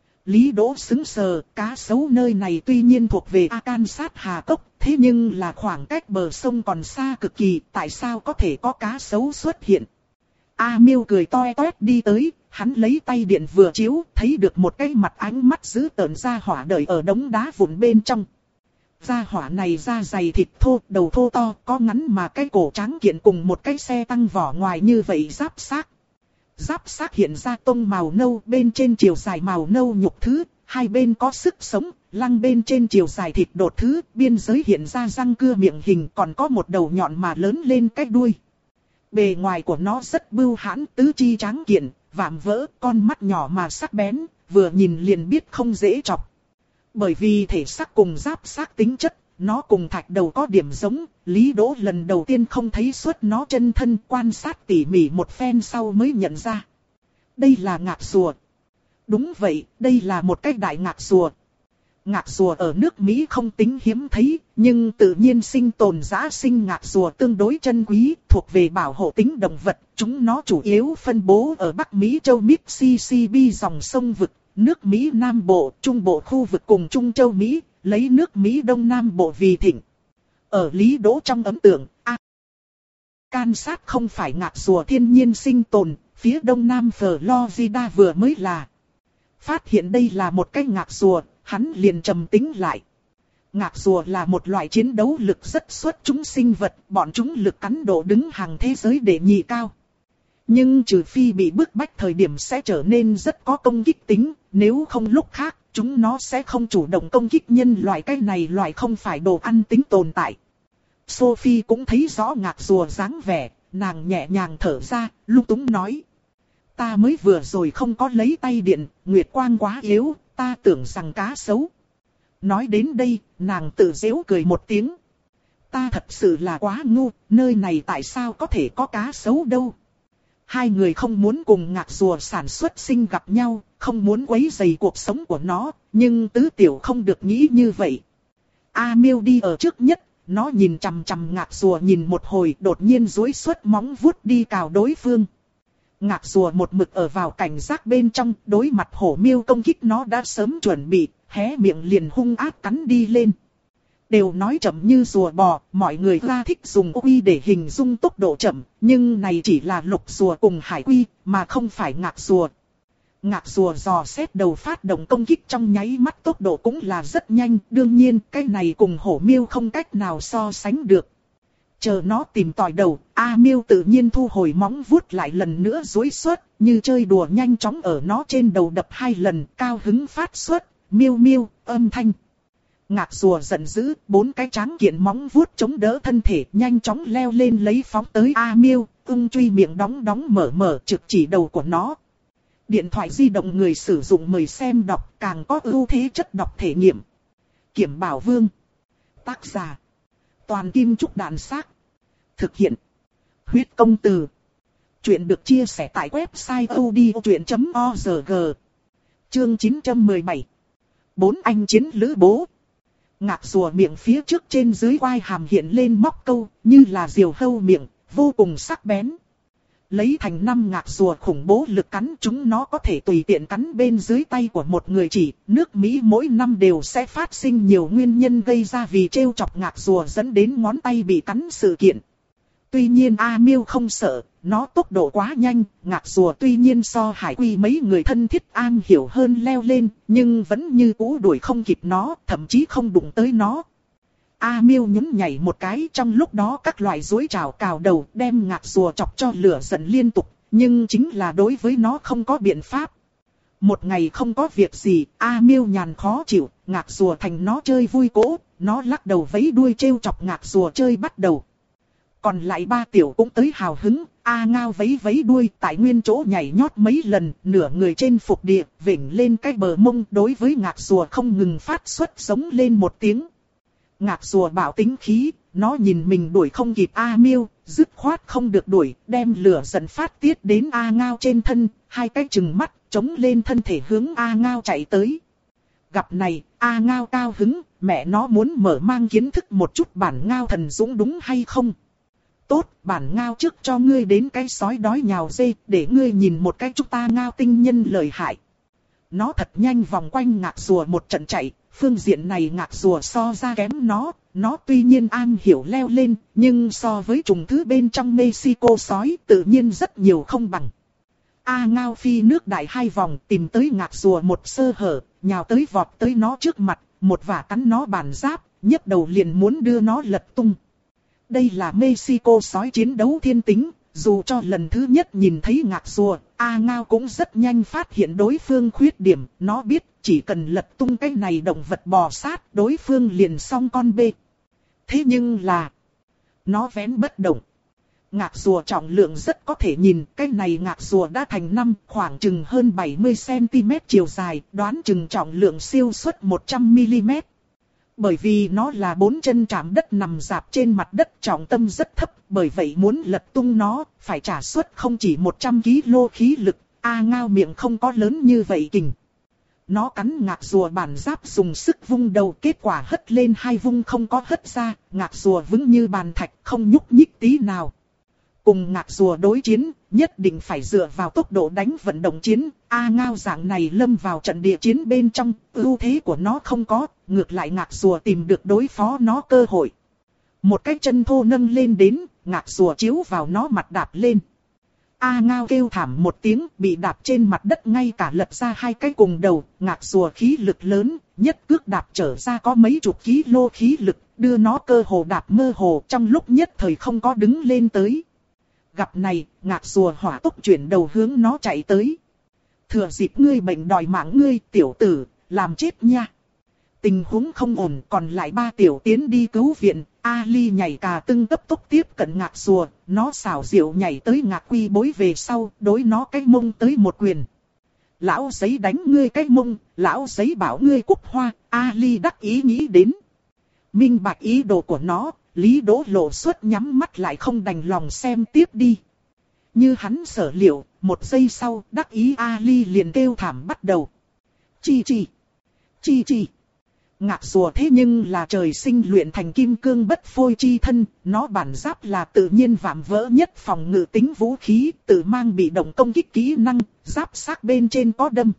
Lý Đỗ sững sờ, cá sấu nơi này tuy nhiên thuộc về Arkansas Hà Cốc, thế nhưng là khoảng cách bờ sông còn xa cực kỳ, tại sao có thể có cá sấu xuất hiện? A Miêu cười toe toét đi tới, hắn lấy tay điện vừa chiếu, thấy được một cái mặt ánh mắt dữ tợn ra hỏa đợi ở đống đá vụn bên trong. Gia hỏa này da dày thịt thô, đầu thô to, có ngắn mà cái cổ trắng kiện cùng một cái xe tăng vỏ ngoài như vậy giáp xác. Giáp xác hiện ra tông màu nâu, bên trên chiều dài màu nâu nhục thứ, hai bên có sức sống, lăng bên trên chiều dài thịt đột thứ, biên giới hiện ra răng cưa miệng hình, còn có một đầu nhọn mà lớn lên cái đuôi. Bề ngoài của nó rất bưu hãn, tứ chi tráng kiện, vạm vỡ, con mắt nhỏ mà sắc bén, vừa nhìn liền biết không dễ chọc. Bởi vì thể xác cùng giáp xác tính chất, nó cùng thạch đầu có điểm giống, Lý Đỗ lần đầu tiên không thấy xuất nó chân thân, quan sát tỉ mỉ một phen sau mới nhận ra. Đây là ngạc rùa. Đúng vậy, đây là một cái đại ngạc rùa. Ngạc rùa ở nước Mỹ không tính hiếm thấy, nhưng tự nhiên sinh tồn giã sinh ngạc rùa tương đối chân quý, thuộc về bảo hộ tính động vật. Chúng nó chủ yếu phân bố ở Bắc Mỹ châu Mississippi dòng sông vực, nước Mỹ Nam Bộ, Trung Bộ khu vực cùng Trung châu Mỹ, lấy nước Mỹ Đông Nam Bộ vì thịnh. Ở Lý Đỗ trong ấn tượng, Arkansas không phải ngạc rùa thiên nhiên sinh tồn, phía Đông Nam Florida vừa mới là. Phát hiện đây là một cái ngạc rùa, hắn liền trầm tĩnh lại. Ngạc rùa là một loại chiến đấu lực rất xuất chúng sinh vật, bọn chúng lực cắn độ đứng hàng thế giới đệ nhị cao. Nhưng trừ phi bị bức bách thời điểm sẽ trở nên rất có công kích tính, nếu không lúc khác, chúng nó sẽ không chủ động công kích nhân loại, cái này loại không phải đồ ăn tính tồn tại. Sophie cũng thấy rõ ngạc rùa dáng vẻ, nàng nhẹ nhàng thở ra, lung túng nói. Ta mới vừa rồi không có lấy tay điện, nguyệt quang quá yếu, ta tưởng rằng cá sấu. Nói đến đây, nàng tự giễu cười một tiếng. Ta thật sự là quá ngu, nơi này tại sao có thể có cá sấu đâu. Hai người không muốn cùng ngạc rùa sản xuất sinh gặp nhau, không muốn quấy rầy cuộc sống của nó, nhưng tứ tiểu không được nghĩ như vậy. A Miêu đi ở trước nhất, nó nhìn chằm chằm ngạc rùa nhìn một hồi, đột nhiên duỗi xuất móng vuốt đi cào đối phương. Ngạc rùa một mực ở vào cảnh giác bên trong, đối mặt hổ miêu công kích nó đã sớm chuẩn bị, hé miệng liền hung ác cắn đi lên. Đều nói chậm như rùa bò, mọi người ra thích dùng quy để hình dung tốc độ chậm, nhưng này chỉ là lục rùa cùng hải quy, mà không phải ngạc rùa. Ngạc rùa dò xét đầu phát động công kích trong nháy mắt, tốc độ cũng là rất nhanh, đương nhiên cái này cùng hổ miêu không cách nào so sánh được. Chờ nó tìm tòi đầu, A miêu tự nhiên thu hồi móng vuốt lại lần nữa duỗi xuất, như chơi đùa nhanh chóng ở nó trên đầu đập hai lần, cao hứng phát xuất, miêu miêu, âm thanh. Ngạc rùa giận dữ, bốn cái tráng kiện móng vuốt chống đỡ thân thể, nhanh chóng leo lên lấy phóng tới A miêu, ung truy miệng đóng đóng mở mở trực chỉ đầu của nó. Điện thoại di động người sử dụng mời xem đọc, càng có ưu thế chất đọc thể nghiệm. Kiểm Bảo Vương. Tác giả: Toàn Kim Trúc Đạn Xác. Thực hiện: Huyết Công Từ. Chuyện được chia sẻ tại website audiochuyện chấm org. Chương chín trăm mười bảy. Bốn anh chiến lữ bố. Ngạc rùa miệng phía trước trên dưới quai hàm hiện lên móc câu, như là diều hâu miệng, vô cùng sắc bén. Lấy thành năm ngạc rùa khủng bố lực cắn chúng, nó có thể tùy tiện cắn bên dưới tay của một người chỉ. Nước Mỹ mỗi năm đều sẽ phát sinh nhiều nguyên nhân gây ra vì trêu chọc ngạc rùa dẫn đến ngón tay bị cắn sự kiện. Tuy nhiên A miêu không sợ, nó tốc độ quá nhanh, ngạc rùa tuy nhiên so hải quy mấy người thân thiết an hiểu hơn leo lên, nhưng vẫn như cũ đuổi không kịp nó, thậm chí không đụng tới nó. A miêu nhún nhảy một cái, trong lúc đó các loại rối trào cào đầu đem ngạc rùa chọc cho lửa giận liên tục, nhưng chính là đối với nó không có biện pháp. Một ngày không có việc gì, A miêu nhàn khó chịu, ngạc rùa thành nó chơi vui cỗ, nó lắc đầu vẫy đuôi trêu chọc ngạc rùa chơi bắt đầu. Còn lại ba tiểu cũng tới hào hứng, A ngao vẫy vẫy đuôi tại nguyên chỗ nhảy nhót mấy lần, nửa người trên phục địa, vểnh lên cái bờ mông, đối với ngạc rùa không ngừng phát xuất giống lên một tiếng. Ngạc rùa bảo tính khí, nó nhìn mình đuổi không kịp A miêu, dứt khoát không được đuổi, đem lửa giận phát tiết đến A ngao trên thân, hai cái chừng mắt, chống lên thân thể hướng A ngao chạy tới. Gặp này, A ngao cao hứng, mẹ nó muốn mở mang kiến thức một chút bản ngao thần dũng đúng hay không? Tốt, bản ngao trước cho ngươi đến cái sói đói nhào dê, để ngươi nhìn một cái chúng ta ngao tinh nhân lợi hại. Nó thật nhanh vòng quanh ngạc rùa một trận chạy, phương diện này ngạc rùa so ra kém nó, nó tuy nhiên an hiểu leo lên, nhưng so với trùng thứ bên trong Mexico sói tự nhiên rất nhiều không bằng. A ngao phi nước đại hai vòng tìm tới ngạc rùa một sơ hở, nhào tới vọt tới nó trước mặt, một vả cắn nó bản giáp, nhấc đầu liền muốn đưa nó lật tung. Đây là Mexico sói chiến đấu thiên tính, dù cho lần thứ nhất nhìn thấy ngạc rùa, A ngao cũng rất nhanh phát hiện đối phương khuyết điểm, nó biết chỉ cần lật tung cái này động vật bò sát, đối phương liền xong con bê. Thế nhưng là, nó vén bất động. Ngạc rùa trọng lượng rất có thể nhìn, cái này ngạc rùa đã thành năm, khoảng chừng hơn bảy mươi xăng-ti-mét chiều dài, đoán chừng trọng lượng siêu suất một trăm mi-li-mét. Bởi vì nó là bốn chân chạm đất nằm rạp trên mặt đất, trọng tâm rất thấp, bởi vậy muốn lật tung nó, phải trả suất không chỉ một trăm ki lô gam khí lực, A ngao miệng không có lớn như vậy kình. Nó cắn ngạc rùa bản giáp dùng sức vung đầu, kết quả hất lên hai vung không có hất ra, ngạc rùa vững như bàn thạch không nhúc nhích tí nào. Cùng ngạc rùa đối chiến, nhất định phải dựa vào tốc độ đánh vận động chiến, A ngao dạng này lâm vào trận địa chiến bên trong, ưu thế của nó không có, ngược lại ngạc rùa tìm được đối phó nó cơ hội. Một cái chân thô nâng lên đến, ngạc rùa chiếu vào nó mặt đạp lên. A ngao kêu thảm một tiếng, bị đạp trên mặt đất ngay cả lật ra hai cái cùng đầu, ngạc rùa khí lực lớn, nhất cước đạp trở ra có mấy chục ký lô khí lực, đưa nó cơ hồ đạp mơ hồ, trong lúc nhất thời không có đứng lên tới. Gặp này, ngạc rùa hỏa tốc chuyển đầu hướng nó chạy tới. Thừa dịp ngươi bệnh đòi mạng ngươi, tiểu tử, làm chết nha. Tình huống không ổn, còn lại ba tiểu tiến đi cứu viện. Ali nhảy cà tưng tấp tốc tiếp cận ngạc rùa, nó xảo diệu nhảy tới ngạc quy bối về sau, đối nó cái mông tới một quyền. Lão giấy đánh ngươi cái mông, lão giấy bảo ngươi cúc hoa, Ali đắc ý nghĩ đến. Minh bạch ý đồ của nó, Lý Đỗ Lộ suốt nhắm mắt lại không đành lòng xem tiếp đi. Như hắn sở liệu, một giây sau, đắc ý Ali liền kêu thảm bắt đầu. Chi chi, chi chi. Ngạc rùa thế nhưng là trời sinh luyện thành kim cương bất phôi chi thân, nó bản giáp là tự nhiên vạm vỡ nhất phòng ngự tính vũ khí, tự mang bị động công kích kỹ năng, giáp xác bên trên có đâm.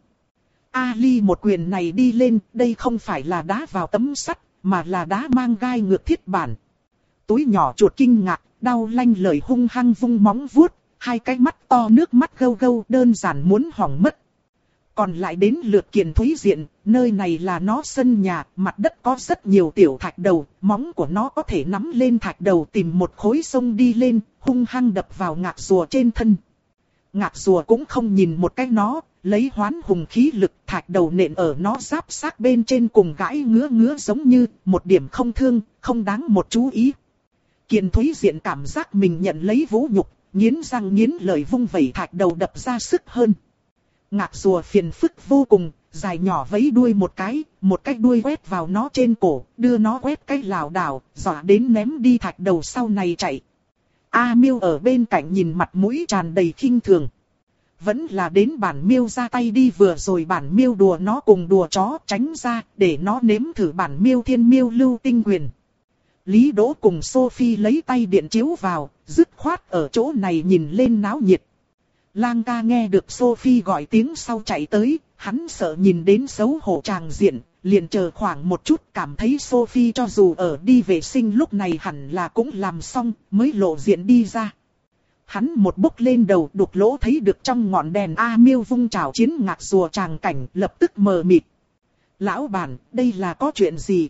Ali một quyền này đi lên, đây không phải là đá vào tấm sắt, mà là đá mang gai ngược thiết bản. Túi nhỏ chuột kinh ngạc, đau lanh lời hung hăng vung móng vuốt, hai cái mắt to nước mắt gâu gâu đơn giản muốn hỏng mất. Còn lại đến lượt Kiền Thúy Diện, nơi này là nó sân nhà, mặt đất có rất nhiều tiểu thạch đầu, móng của nó có thể nắm lên thạch đầu tìm một khối sông đi lên, hung hăng đập vào ngạc rùa trên thân. Ngạc rùa cũng không nhìn một cái nó, lấy hoán hùng khí lực thạch đầu nện ở nó giáp xác bên trên cùng gãi ngứa ngứa giống như một điểm không thương, không đáng một chú ý. Kiền Thúy Diện cảm giác mình nhận lấy vũ nhục, nghiến răng nghiến lợi vung vẩy thạch đầu đập ra sức hơn. Ngạc rùa phiền phức vô cùng, dài nhỏ vẫy đuôi một cái, một cái đuôi quét vào nó trên cổ, đưa nó quét cái lảo đảo, dọa đến ném đi thạch đầu sau này chạy. A Miêu ở bên cạnh nhìn mặt mũi tràn đầy khinh thường. Vẫn là đến bản Miêu ra tay đi, vừa rồi bản Miêu đùa nó cùng đùa chó, tránh ra, để nó nếm thử bản Miêu Thiên Miêu Lưu Tinh Quyền. Lý Đỗ cùng Sophie lấy tay điện chiếu vào, dứt khoát ở chỗ này nhìn lên náo nhiệt. Lang ca nghe được Sophie gọi tiếng sau chạy tới, hắn sợ nhìn đến xấu hổ tràng diện, liền chờ khoảng một chút, cảm thấy Sophie cho dù ở đi vệ sinh lúc này hẳn là cũng làm xong, mới lộ diện đi ra. Hắn một bốc lên đầu đục lỗ thấy được trong ngọn đèn A Miêu vung trảo chiến ngạc rùa tràng cảnh, lập tức mờ mịt. Lão bản, đây là có chuyện gì?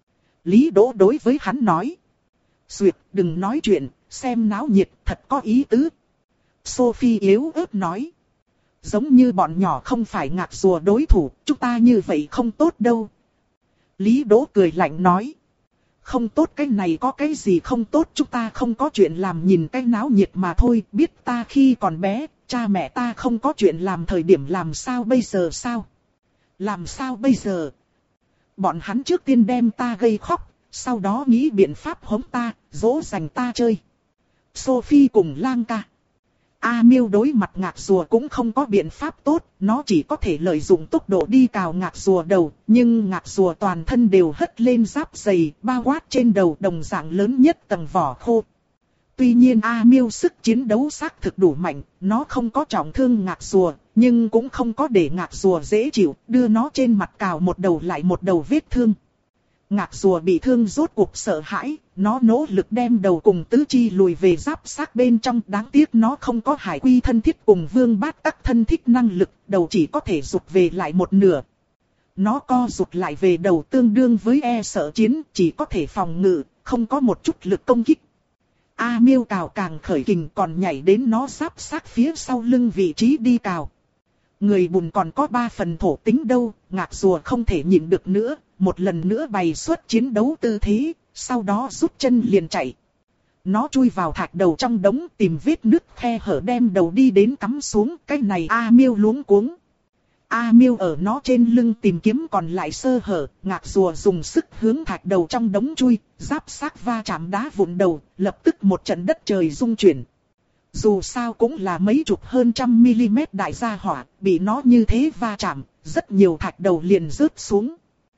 Lý Đỗ đối với hắn nói. Duyệt, đừng nói chuyện, xem náo nhiệt, thật có ý tứ. Sophie yếu ớt nói. Giống như bọn nhỏ không phải ngạc rùa đối thủ, chúng ta như vậy không tốt đâu. Lý Đỗ cười lạnh nói. Không tốt, cái này có cái gì không tốt, chúng ta không có chuyện làm nhìn cái náo nhiệt mà thôi. Biết ta khi còn bé, cha mẹ ta không có chuyện làm thời điểm làm sao bây giờ sao? Làm sao bây giờ? Bọn hắn trước tiên đem ta gây khóc, sau đó nghĩ biện pháp hống ta, dỗ dành ta chơi. Sophie cùng Lang ca. A Miêu đối mặt ngạc rùa cũng không có biện pháp tốt, nó chỉ có thể lợi dụng tốc độ đi cào ngạc rùa đầu, nhưng ngạc rùa toàn thân đều hất lên giáp dày, bao quát trên đầu đồng dạng lớn nhất tầng vỏ khô. Tuy nhiên A Miêu sức chiến đấu xác thực đủ mạnh, nó không có trọng thương ngạc rùa, nhưng cũng không có để ngạc rùa dễ chịu, đưa nó trên mặt cào một đầu lại một đầu vết thương. Ngạc rùa bị thương rốt cuộc sợ hãi, nó nỗ lực đem đầu cùng tứ chi lùi về giáp xác bên trong, đáng tiếc nó không có hải quy thân thiết cùng vương bát tắc thân thích năng lực, đầu chỉ có thể rụt về lại một nửa. Nó co rụt lại về đầu tương đương với e sợ chiến, chỉ có thể phòng ngự, không có một chút lực công kích. A Miêu cào càng khởi kình còn nhảy đến nó giáp xác phía sau lưng vị trí đi cào. Người bùn còn có ba phần thổ tính đâu, ngạc rùa không thể nhịn được nữa, một lần nữa bày xuất chiến đấu tư thế, sau đó rút chân liền chạy. Nó chui vào thạch đầu trong đống tìm vết nứt khe hở đem đầu đi đến cắm xuống, cái này A Miêu luống cuống. A Miêu ở nó trên lưng tìm kiếm còn lại sơ hở, ngạc rùa dùng sức hướng thạch đầu trong đống chui, giáp xác va chạm đá vụn đầu, lập tức một trận đất trời rung chuyển. Dù sao cũng là mấy chục hơn trăm mm đại gia hỏa, bị nó như thế va chạm, rất nhiều thạch đầu liền rớt xuống.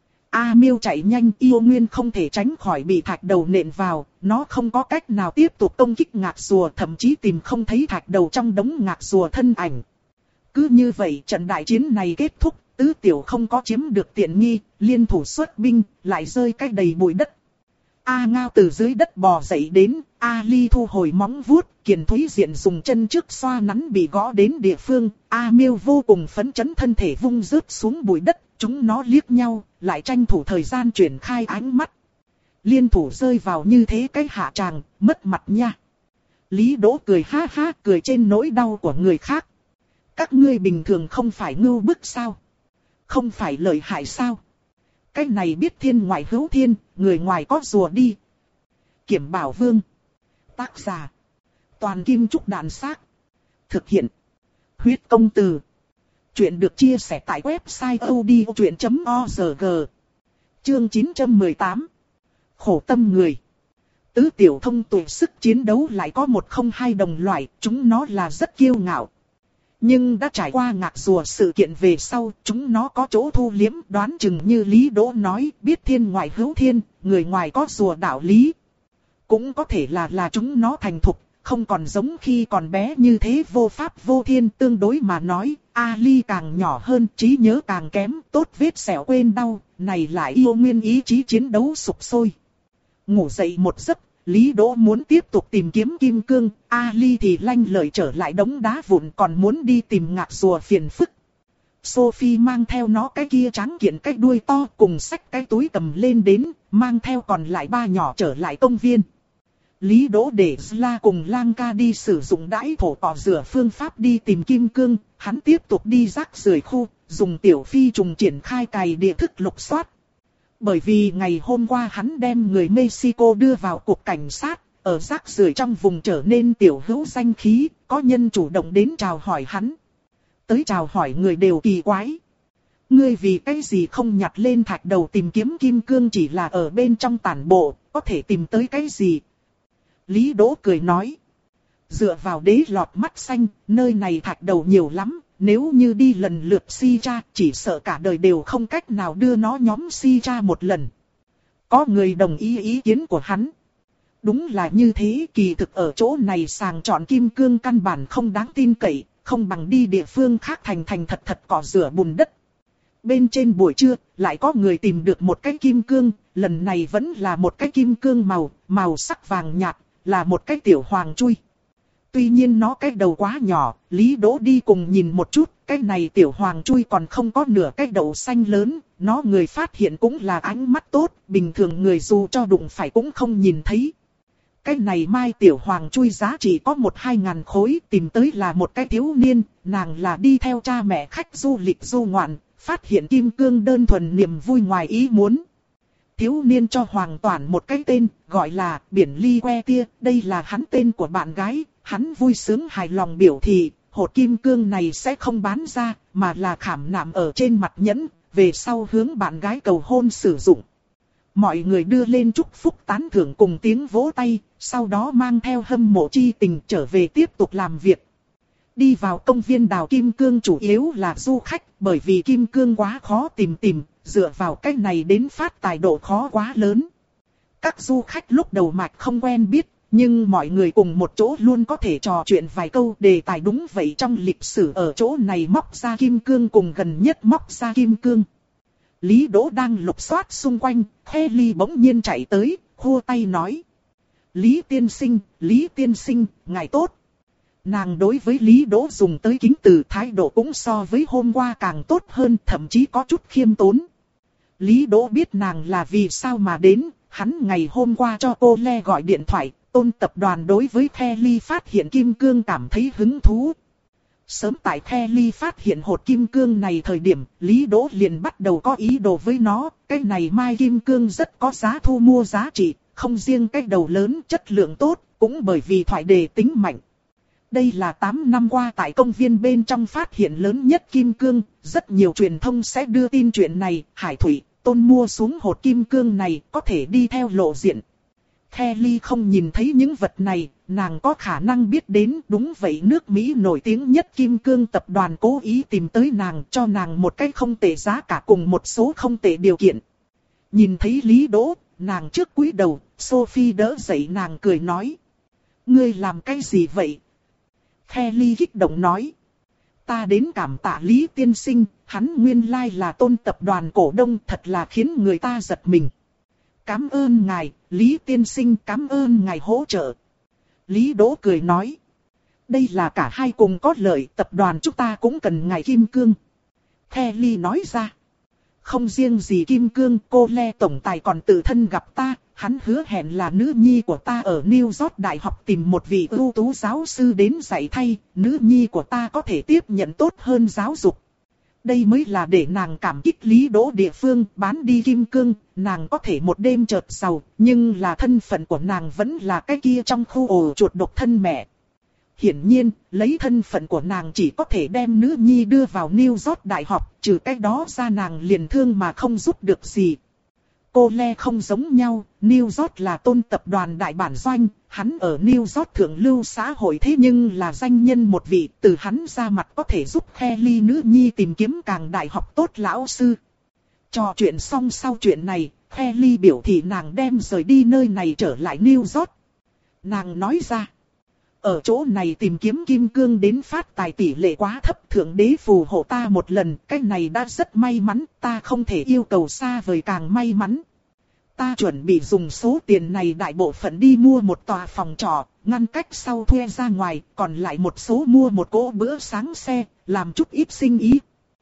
A Miêu chạy nhanh, yêu nguyên không thể tránh khỏi bị thạch đầu nện vào, nó không có cách nào tiếp tục công kích ngạc rùa, thậm chí tìm không thấy thạch đầu trong đống ngạc rùa thân ảnh. Cứ như vậy trận đại chiến này kết thúc, tứ tiểu không có chiếm được tiện nghi, liên thủ xuất binh, lại rơi cách đầy bụi đất. A Ngao từ dưới đất bò dậy đến, A Ly thu hồi móng vuốt, Kiền Thúy Diện dùng chân trước xoa nắn bị gõ đến địa phương, A Miêu vô cùng phấn chấn thân thể vung rớt xuống bụi đất, chúng nó liếc nhau, lại tranh thủ thời gian chuyển khai ánh mắt. Liên thủ rơi vào như thế cái hạ tràng, mất mặt nha. Lý Đỗ cười ha ha, cười trên nỗi đau của người khác. Các ngươi bình thường không phải ngưu bức sao? Không phải lợi hại sao? Cái này biết thiên ngoại hữu thiên, người ngoài có rùa đi. Kiểm Bảo Vương. Tác giả. Toàn Kim Trúc Đạn Xác. Thực hiện. Huyết Công Từ. Chuyện được chia sẻ tại website odchuyện chấm org. Chương chín trăm mười tám. Khổ tâm người. Tứ tiểu thông tuệ sức chiến đấu lại có một không hai đồng loại, chúng nó là rất kiêu ngạo. Nhưng đã trải qua ngạc rùa sự kiện về sau, chúng nó có chỗ thu liếm, đoán chừng như Lý Đỗ nói, biết thiên ngoại hữu thiên, người ngoài có rùa đạo lý. Cũng có thể là là chúng nó thành thục, không còn giống khi còn bé như thế vô pháp vô thiên. Tương đối mà nói, Ali càng nhỏ hơn, trí nhớ càng kém, tốt vết sẹo quên đau, này lại yêu nguyên ý chí chiến đấu sục sôi. Ngủ dậy một giấc, Lý Đỗ muốn tiếp tục tìm kiếm kim cương, Ali thì lanh lợi trở lại đống đá vụn còn muốn đi tìm ngạc rùa phiền phức. Sophie mang theo nó cái kia trắng kiện cái đuôi to cùng xách cái túi cầm lên đến, mang theo còn lại ba nhỏ trở lại công viên. Lý Đỗ để Zla cùng Lang Ca đi sử dụng đãi thổ cỏ rửa phương pháp đi tìm kim cương, hắn tiếp tục đi rác rưởi khu, dùng tiểu phi trùng triển khai cày địa thức lục soát. Bởi vì ngày hôm qua hắn đem người Mexico đưa vào cục cảnh sát, ở rác rưởi trong vùng trở nên tiểu hữu danh khí, có nhân chủ động đến chào hỏi hắn. Tới chào hỏi người đều kỳ quái. Ngươi vì cái gì không nhặt lên thạch đầu tìm kiếm kim cương chỉ là ở bên trong tản bộ, có thể tìm tới cái gì? Lý Đỗ cười nói. Dựa vào đế lọt mắt xanh, nơi này thạch đầu nhiều lắm, nếu như đi lần lượt si tra, chỉ sợ cả đời đều không cách nào đưa nó nhóm si tra một lần. Có người đồng ý ý kiến của hắn. Đúng là như thế, kỳ thực ở chỗ này sàng chọn kim cương căn bản không đáng tin cậy, không bằng đi địa phương khác thành thành thật thật cỏ rửa bùn đất. Bên trên buổi trưa, lại có người tìm được một cái kim cương, lần này vẫn là một cái kim cương màu, màu sắc vàng nhạt, là một cái tiểu hoàng chui. Tuy nhiên nó cái đầu quá nhỏ, Lý Đỗ đi cùng nhìn một chút, cái này tiểu hoàng chui còn không có nửa cái đầu xanh lớn, nó người phát hiện cũng là ánh mắt tốt, bình thường người dù cho đụng phải cũng không nhìn thấy. Cái này mai tiểu hoàng chui giá trị có một hai ngàn khối, tìm tới là một cái thiếu niên, nàng là đi theo cha mẹ khách du lịch du ngoạn, phát hiện kim cương đơn thuần niềm vui ngoài ý muốn. Thiếu niên cho Hoàng Toản một cái tên, gọi là Biển Ly Que Tia, đây là hắn tên của bạn gái, hắn vui sướng hài lòng biểu thị, hột kim cương này sẽ không bán ra, mà là khảm nạm ở trên mặt nhẫn, về sau hướng bạn gái cầu hôn sử dụng. Mọi người đưa lên chúc phúc tán thưởng cùng tiếng vỗ tay, sau đó mang theo hâm mộ chi tình trở về tiếp tục làm việc. Đi vào công viên đào kim cương chủ yếu là du khách, bởi vì kim cương quá khó tìm tìm, dựa vào cách này đến phát tài độ khó quá lớn. Các du khách lúc đầu mạch không quen biết, nhưng mọi người cùng một chỗ luôn có thể trò chuyện vài câu, đề tài đúng vậy trong lịch sử ở chỗ này móc ra kim cương cùng gần nhất móc ra kim cương. Lý Đỗ đang lục soát xung quanh, Kelly bỗng nhiên chạy tới, khua tay nói. Lý tiên sinh, Lý tiên sinh, ngài tốt. Nàng đối với Lý Đỗ dùng tới kính từ thái độ cũng so với hôm qua càng tốt hơn, thậm chí có chút khiêm tốn. Lý Đỗ biết nàng là vì sao mà đến, hắn ngày hôm qua cho cô Le gọi điện thoại, Tôn tập đoàn đối với Kelly phát hiện kim cương cảm thấy hứng thú. Sớm tại Kelly phát hiện hột kim cương này thời điểm, Lý Đỗ liền bắt đầu có ý đồ với nó, cái này mai kim cương rất có giá thu mua giá trị, không riêng cái đầu lớn chất lượng tốt, cũng bởi vì thoại đề tính mạnh. Đây là tám năm qua tại công viên bên trong phát hiện lớn nhất kim cương, rất nhiều truyền thông sẽ đưa tin chuyện này, Hải Thủy, Tôn mua xuống hột kim cương này có thể đi theo lộ diện. Kelly không nhìn thấy những vật này, nàng có khả năng biết đến, đúng vậy nước Mỹ nổi tiếng nhất kim cương tập đoàn cố ý tìm tới nàng cho nàng một cái không tệ giá cả cùng một số không tệ điều kiện. Nhìn thấy Lý Đỗ, nàng trước cúi đầu, Sophie đỡ dậy nàng cười nói. Ngươi làm cái gì vậy? Kelly kích động nói. Ta đến cảm tạ Lý tiên sinh, hắn nguyên lai là Tôn tập đoàn cổ đông, thật là khiến người ta giật mình. Cảm ơn ngài, Lý tiên sinh, cảm ơn ngài hỗ trợ. Lý Đỗ cười nói. Đây là cả hai cùng có lợi, tập đoàn chúng ta cũng cần ngài kim cương. Kelly nói ra. Không riêng gì kim cương, cô Le tổng tài còn tự thân gặp ta, hắn hứa hẹn là nữ nhi của ta ở New York Đại học tìm một vị ưu tú giáo sư đến dạy thay, nữ nhi của ta có thể tiếp nhận tốt hơn giáo dục. Đây mới là để nàng cảm kích Lý Đỗ địa phương, bán đi kim cương, nàng có thể một đêm chợt giàu, nhưng là thân phận của nàng vẫn là cái kia trong khu ổ chuột độc thân mẹ. Hiển nhiên, lấy thân phận của nàng chỉ có thể đem nữ nhi đưa vào New York Đại học, trừ cái đó ra nàng liền thương mà không giúp được gì. Cô Le không giống nhau, New York là Tôn tập đoàn đại bản doanh, hắn ở New York thượng lưu xã hội thế nhưng là danh nhân một vị, từ hắn ra mặt có thể giúp Kelly nữ nhi tìm kiếm càng đại học tốt lão sư. Trò chuyện xong sau chuyện này, Kelly biểu thị nàng đem rời đi nơi này trở lại New York. Nàng nói ra, ở chỗ này tìm kiếm kim cương đến phát tài tỷ lệ quá thấp, thượng đế phù hộ ta một lần, cái này đã rất may mắn, ta không thể yêu cầu xa vời càng may mắn. Ta chuẩn bị dùng số tiền này đại bộ phận đi mua một tòa phòng trọ, ngăn cách sau thuê ra ngoài, còn lại một số mua một cỗ bữa sáng xe, làm chút ít sinh ý.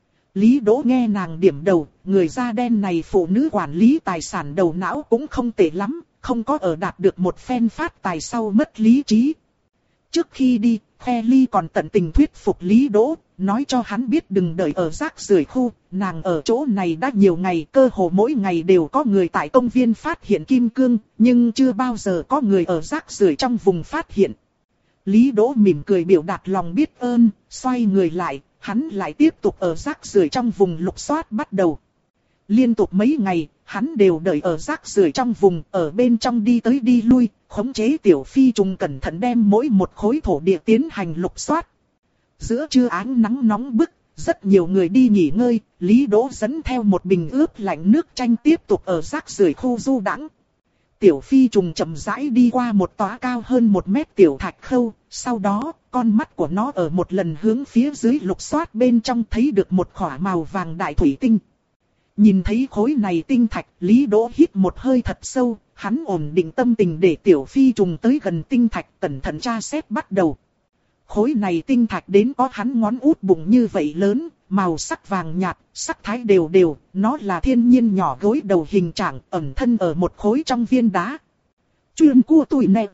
Lý Đỗ nghe nàng điểm đầu, người da đen này phụ nữ quản lý tài sản đầu não cũng không tệ lắm, không có ở đạt được một phen phát tài sau mất lý trí. Trước khi đi, Kelly còn tận tình thuyết phục Lý Đỗ, nói cho hắn biết đừng đợi ở rác rưởi khu, nàng ở chỗ này đã nhiều ngày, cơ hồ mỗi ngày đều có người tại công viên phát hiện kim cương, nhưng chưa bao giờ có người ở rác rưởi trong vùng phát hiện. Lý Đỗ mỉm cười biểu đạt lòng biết ơn, xoay người lại, hắn lại tiếp tục ở rác rưởi trong vùng lục soát bắt đầu. Liên tục mấy ngày, hắn đều đợi ở rác rưởi trong vùng, ở bên trong đi tới đi lui, khống chế tiểu phi trùng cẩn thận đem mỗi một khối thổ địa tiến hành lục soát. Giữa trưa ánh nắng nóng bức, rất nhiều người đi nghỉ ngơi, Lý Đỗ dẫn theo một bình ướp lạnh nước chanh tiếp tục ở rác rưởi khu du đãng. Tiểu phi trùng chậm rãi đi qua một tòa cao hơn một mét tiểu thạch khâu, sau đó, con mắt của nó ở một lần hướng phía dưới lục soát bên trong thấy được một khỏa màu vàng đại thủy tinh. Nhìn thấy khối này tinh thạch, Lý Đỗ hít một hơi thật sâu, hắn ổn định tâm tình để tiểu phi trùng tới gần tinh thạch cẩn thận tra xét bắt đầu. Khối này tinh thạch đến có hắn ngón út bụng như vậy lớn, màu sắc vàng nhạt, sắc thái đều đều, nó là thiên nhiên nhỏ gối đầu hình trạng ẩn thân ở một khối trong viên đá. Chuyên cua tụi nè.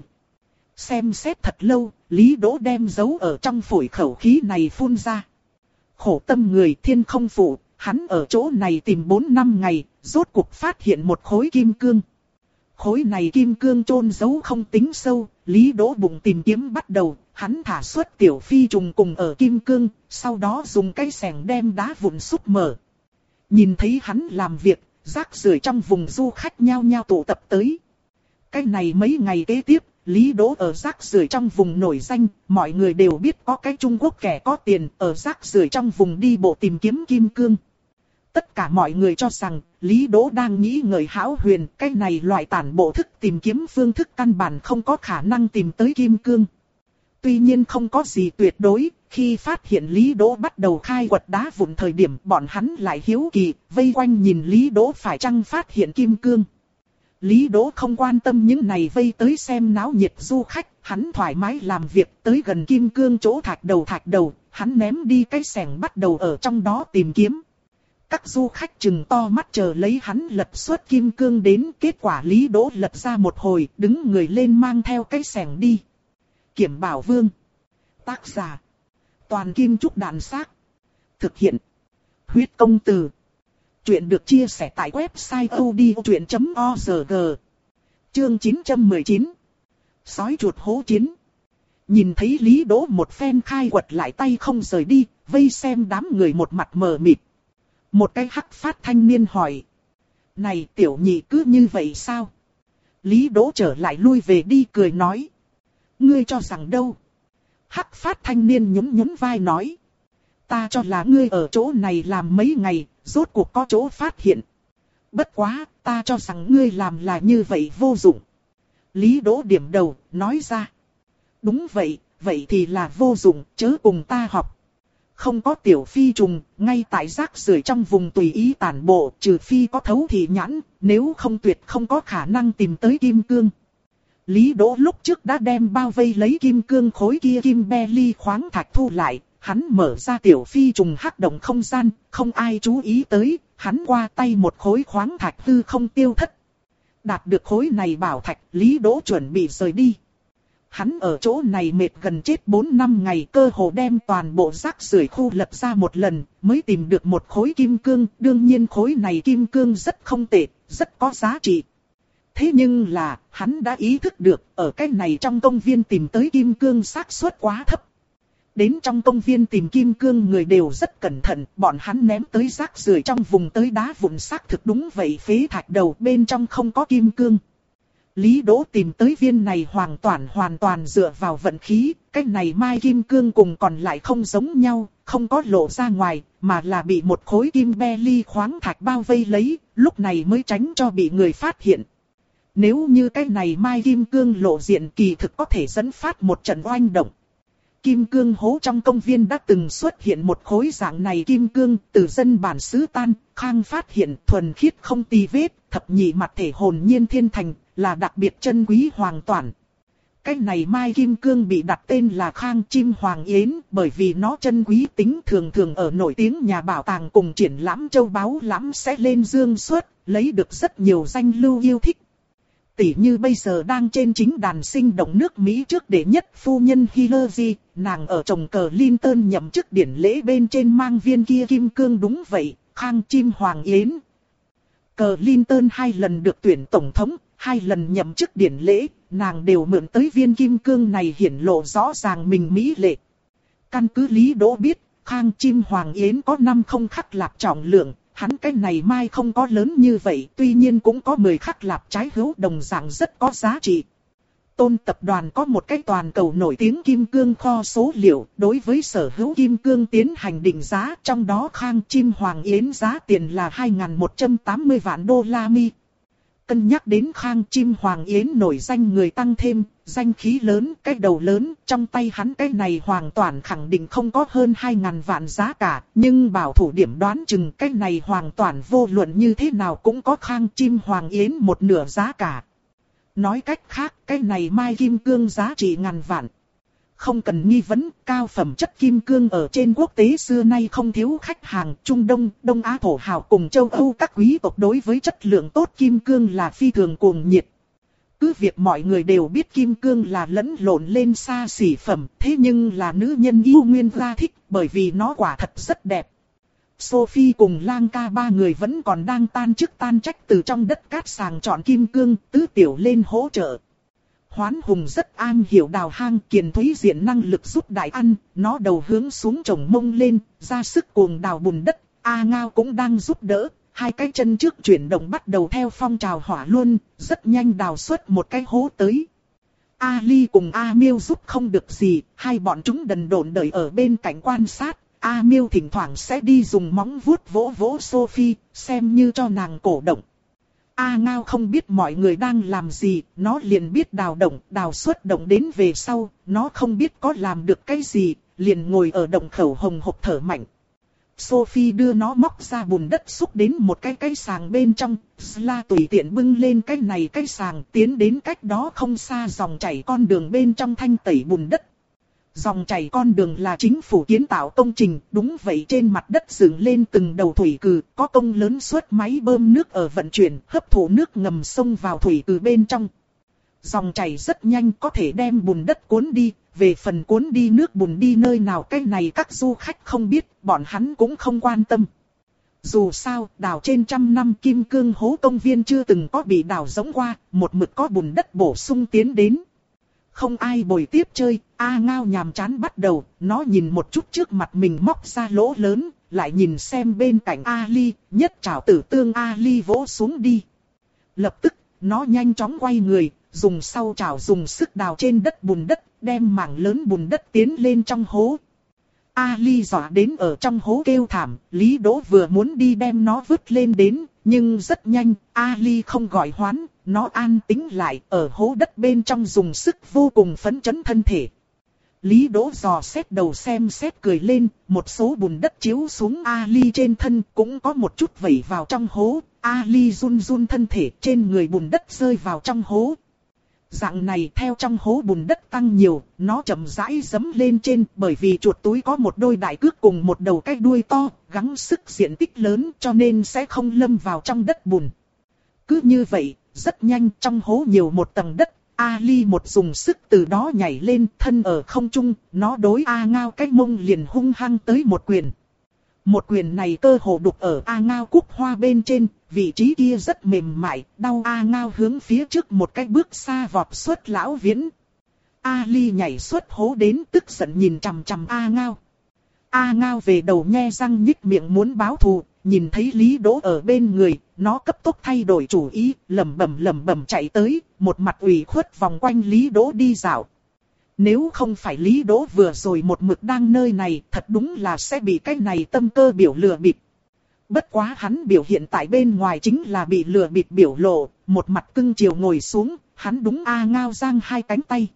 Xem xét thật lâu, Lý Đỗ đem giấu ở trong phổi khẩu khí này phun ra. Khổ tâm người thiên không phụ, hắn ở chỗ này tìm bốn năm ngày, rốt cuộc phát hiện một khối kim cương. Khối này kim cương chôn giấu không tính sâu, Lý Đỗ bụng tìm kiếm bắt đầu, hắn thả xuất tiểu phi trùng cùng ở kim cương, sau đó dùng cái xẻng đem đá vụn xúc mở. Nhìn thấy hắn làm việc, rác rưởi trong vùng du khách nhao nhao tụ tập tới. Cái này mấy ngày kế tiếp, Lý Đỗ ở rác rưởi trong vùng nổi danh, mọi người đều biết có cái Trung Quốc kẻ có tiền ở rác rưởi trong vùng đi bộ tìm kiếm kim cương. Tất cả mọi người cho rằng, Lý Đỗ đang nghĩ ngợi hão huyền, cái này loại tản bộ thức tìm kiếm phương thức căn bản không có khả năng tìm tới kim cương. Tuy nhiên không có gì tuyệt đối, khi phát hiện Lý Đỗ bắt đầu khai quật đá vụn thời điểm bọn hắn lại hiếu kỳ, vây quanh nhìn Lý Đỗ phải chăng phát hiện kim cương. Lý Đỗ không quan tâm những này vây tới xem náo nhiệt du khách, hắn thoải mái làm việc tới gần kim cương chỗ thạch đầu thạch đầu, hắn ném đi cái xẻng bắt đầu ở trong đó tìm kiếm. Các du khách chừng to mắt chờ lấy hắn lật xuất kim cương đến, kết quả Lý Đỗ lật ra một hồi, đứng người lên mang theo cái xẻng đi. Kiểm Bảo Vương. Tác giả. Toàn Kim Trúc Đàn Xác. Thực hiện. Huyết Công Từ. Chuyện được chia sẻ tại website odchuyện chấm org. Chương chín trăm mười chín. Sói chuột hố chiến. Nhìn thấy Lý Đỗ một phen khai quật lại tay không rời đi, vây xem đám người một mặt mờ mịt. Một cái hắc phát thanh niên hỏi. Này tiểu nhị cứ như vậy sao? Lý Đỗ trở lại lui về đi cười nói. Ngươi cho rằng đâu? Hắc phát thanh niên nhún nhún vai nói. Ta cho là ngươi ở chỗ này làm mấy ngày, rốt cuộc có chỗ phát hiện. Bất quá, ta cho rằng ngươi làm là như vậy vô dụng. Lý Đỗ điểm đầu, nói ra. Đúng vậy, vậy thì là vô dụng, chớ cùng ta học. Không có tiểu phi trùng, ngay tại rác rưởi trong vùng tùy ý tản bộ, trừ phi có thấu thị nhãn, nếu không tuyệt không có khả năng tìm tới kim cương. Lý Đỗ lúc trước đã đem bao vây lấy kim cương khối kia kim be ly khoáng thạch thu lại, hắn mở ra tiểu phi trùng hắc động không gian, không ai chú ý tới, hắn qua tay một khối khoáng thạch hư không tiêu thất. Đạt được khối này bảo thạch, Lý Đỗ chuẩn bị rời đi. Hắn ở chỗ này mệt gần chết bốn năm ngày, cơ hồ đem toàn bộ rác rưởi khu lật ra một lần, mới tìm được một khối kim cương, đương nhiên khối này kim cương rất không tệ, rất có giá trị. Thế nhưng là, hắn đã ý thức được, ở cái này trong công viên tìm tới kim cương xác suất quá thấp. Đến trong công viên tìm kim cương người đều rất cẩn thận, bọn hắn ném tới rác rưởi trong vùng tới đá vụn xác thực đúng vậy phế thạch đầu bên trong không có kim cương. Lý Đỗ tìm tới viên này hoàn toàn hoàn toàn dựa vào vận khí, cái này mai kim cương cùng còn lại không giống nhau, không có lộ ra ngoài, mà là bị một khối kim be ly khoáng thạch bao vây lấy, lúc này mới tránh cho bị người phát hiện. Nếu như cái này mai kim cương lộ diện kỳ thực có thể dẫn phát một trận oanh động. Kim cương hố trong công viên đã từng xuất hiện một khối dạng này kim cương, từ dân bản xứ Tan, Khang phát hiện thuần khiết không tì vết, thập nhị mặt thể hồn nhiên thiên thành, là đặc biệt chân quý hoàn toàn. Cái này mai kim cương bị đặt tên là Khang Chim Hoàng Yến, bởi vì nó chân quý tính thường thường ở nổi tiếng nhà bảo tàng cùng triển lãm châu báu lắm sẽ lên dương suất, lấy được rất nhiều danh lưu yêu thích. Tỷ như bây giờ đang trên chính đàn sinh động nước Mỹ trước đệ nhất phu nhân Hillary, nàng ở chồng cờ Clinton nhậm chức điển lễ bên trên mang viên kia kim cương đúng vậy, Khang Chim Hoàng Yến. Cờ Clinton hai lần được tuyển tổng thống, hai lần nhậm chức điển lễ, nàng đều mượn tới viên kim cương này hiển lộ rõ ràng mình mỹ lệ. Căn cứ Lý Đỗ biết, Khang Chim Hoàng Yến có năm không khắc lạp trọng lượng. Hắn cái này mai không có lớn như vậy, tuy nhiên cũng có mười khắc lạp trái hữu đồng dạng rất có giá trị. Tôn tập đoàn có một cái toàn cầu nổi tiếng kim cương kho số liệu, đối với sở hữu kim cương tiến hành định giá, trong đó Khang Chim Hoàng Yến giá tiền là hai nghìn một trăm tám mươi vạn đô la Mi. Cân nhắc đến Khang Chim Hoàng Yến nổi danh người tăng thêm, danh khí lớn, cái đầu lớn, trong tay hắn cái này hoàn toàn khẳng định không có hơn hai nghìn vạn giá cả, nhưng bảo thủ điểm đoán chừng cái này hoàn toàn vô luận như thế nào cũng có Khang Chim Hoàng Yến một nửa giá cả. Nói cách khác, cái này mai kim cương giá trị ngàn vạn. Không cần nghi vấn, cao phẩm chất kim cương ở trên quốc tế xưa nay không thiếu khách hàng, Trung Đông, Đông Á thổ hào cùng châu Âu các quý tộc đối với chất lượng tốt kim cương là phi thường cuồng nhiệt. Cứ việc mọi người đều biết kim cương là lẫn lộn lên xa xỉ phẩm, thế nhưng là nữ nhân yêu nguyên ra thích bởi vì nó quả thật rất đẹp. Sophie cùng Lang ca ba người vẫn còn đang tan chức tan trách từ trong đất cát sàng chọn kim cương, Tứ Tiểu lên hỗ trợ. Hoán Hùng rất am hiểu đào hang, Kiền Thúy diện năng lực giúp đại ăn, nó đầu hướng xuống chồng mông lên, ra sức cuồng đào bùn đất, A Ngao cũng đang giúp đỡ, hai cái chân trước chuyển động bắt đầu theo phong trào hỏa luôn, rất nhanh đào xuất một cái hố tới. A Ly cùng A Miêu giúp không được gì, hai bọn chúng đần độn đợi ở bên cạnh quan sát, A Miêu thỉnh thoảng sẽ đi dùng móng vuốt vỗ vỗ Sophie, xem như cho nàng cổ động. A Ngao không biết mọi người đang làm gì, nó liền biết đào động, đào xuất động đến về sau, nó không biết có làm được cái gì, liền ngồi ở động khẩu hồng hộc thở mạnh. Sophie đưa nó móc ra bùn đất xúc đến một cái cái sàng bên trong, Sla tùy tiện bưng lên cái này cái sàng tiến đến cách đó không xa dòng chảy con đường bên trong thanh tẩy bùn đất. Dòng chảy con đường là chính phủ kiến tạo công trình, đúng vậy trên mặt đất dựng lên từng đầu thủy cừ, có công lớn suốt máy bơm nước ở vận chuyển, hấp thụ nước ngầm xông vào thủy cừ bên trong. Dòng chảy rất nhanh có thể đem bùn đất cuốn đi, về phần cuốn đi nước bùn đi nơi nào cái này các du khách không biết, bọn hắn cũng không quan tâm. Dù sao, đào trên trăm năm kim cương hố công viên chưa từng có bị đào rỗng qua, một mực có bùn đất bổ sung tiến đến. Không ai bồi tiếp chơi, A Ngao nhàm chán bắt đầu, nó nhìn một chút trước mặt mình móc ra lỗ lớn, lại nhìn xem bên cạnh A Ly, nhất trảo tử tương A Ly vỗ xuống đi. Lập tức, nó nhanh chóng quay người, dùng sau trảo dùng sức đào trên đất bùn đất, đem mảng lớn bùn đất tiến lên trong hố. A Ly dọa đến ở trong hố kêu thảm, Lý Đỗ vừa muốn đi đem nó vứt lên đến, nhưng rất nhanh, A Ly không gọi hoán, nó an tĩnh lại, ở hố đất bên trong dùng sức vô cùng phấn chấn thân thể. Lý Đỗ dò xét đầu xem xét cười lên, một số bùn đất chiếu xuống A Ly trên thân, cũng có một chút vẩy vào trong hố, A Ly run run thân thể trên người bùn đất rơi vào trong hố. Dạng này theo trong hố bùn đất tăng nhiều, nó chậm rãi giẫm lên trên, bởi vì chuột túi có một đôi đại cước cùng một đầu cái đuôi to, gắng sức diện tích lớn cho nên sẽ không lâm vào trong đất bùn. Cứ như vậy, rất nhanh trong hố nhiều một tầng đất, A Ly một dùng sức từ đó nhảy lên, thân ở không trung, nó đối A Ngao cái mông liền hung hăng tới một quyền. Một quyền này cơ hồ đục ở A Ngao cúc hoa bên trên, vị trí kia rất mềm mại, đau A Ngao hướng phía trước một cái bước xa vọt xuất lão viễn. Ali nhảy xuất hố đến tức giận nhìn chằm chằm A Ngao. A Ngao về đầu nhe răng nhích miệng muốn báo thù, nhìn thấy Lý Đỗ ở bên người, nó cấp tốc thay đổi chủ ý, lẩm bẩm lẩm bẩm chạy tới, một mặt ủy khuất vòng quanh Lý Đỗ đi dạo. Nếu không phải Lý Đỗ vừa rồi một mực đang nơi này, thật đúng là sẽ bị cái này tâm cơ biểu lừa bịp. Bất quá hắn biểu hiện tại bên ngoài chính là bị lừa bịp biểu lộ, một mặt cưng chiều ngồi xuống, hắn đúng A Ngao giang hai cánh tay.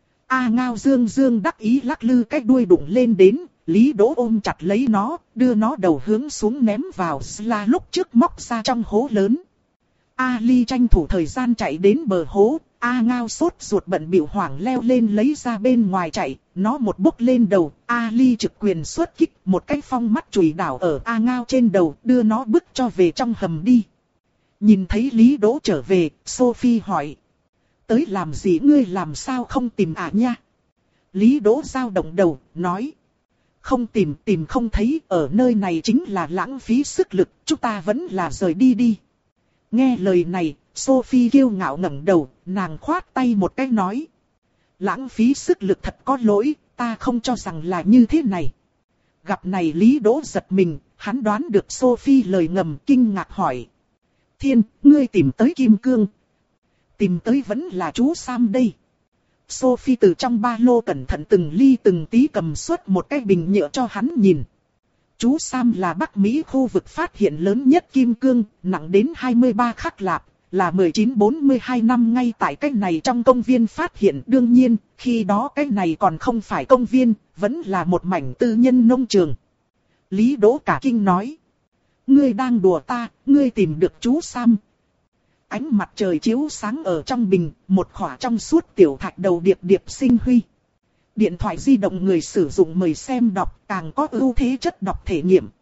A Ngao dương dương đắc ý lắc lư cái đuôi đụng lên đến, Lý Đỗ ôm chặt lấy nó, đưa nó đầu hướng xuống ném vào là lúc trước móc ra trong hố lớn. Ali tranh thủ thời gian chạy đến bờ hố, A Ngao sốt ruột bận bịu hoảng leo lên lấy ra bên ngoài chạy, nó một bốc lên đầu, Ali trực quyền xuất kích, một cái phong mắt chùy đảo ở A Ngao trên đầu, đưa nó bước cho về trong hầm đi. Nhìn thấy Lý Đỗ trở về, Sophie hỏi. Tới làm gì ngươi làm sao không tìm à nha? Lý Đỗ dao động đầu, nói. Không tìm, tìm không thấy, ở nơi này chính là lãng phí sức lực, chúng ta vẫn là rời đi đi. Nghe lời này, Sophie kiêu ngạo ngẩng đầu, nàng khoát tay một cái nói. Lãng phí sức lực thật có lỗi, ta không cho rằng là như thế này. Gặp này Lý Đỗ giật mình, hắn đoán được Sophie lời ngầm kinh ngạc hỏi. Thiên, ngươi tìm tới kim cương. Tìm tới vẫn là chú Sam đây. Sophie từ trong ba lô cẩn thận từng ly từng tí cầm suốt một cái bình nhựa cho hắn nhìn. Chú Sam là Bắc Mỹ khu vực phát hiện lớn nhất kim cương, nặng đến hai mươi ba khắc lạp, là một nghìn chín trăm bốn mươi hai năm ngay tại cái này trong công viên phát hiện. Đương nhiên, khi đó cái này còn không phải công viên, vẫn là một mảnh tư nhân nông trường. Lý Đỗ cả kinh nói. Ngươi đang đùa ta, ngươi tìm được chú Sam. Ánh mặt trời chiếu sáng ở trong bình, một khỏa trong suốt tiểu thạch đầu điệp điệp sinh huy. Điện thoại di động người sử dụng mời xem đọc, càng có ưu thế chất đọc thể nghiệm.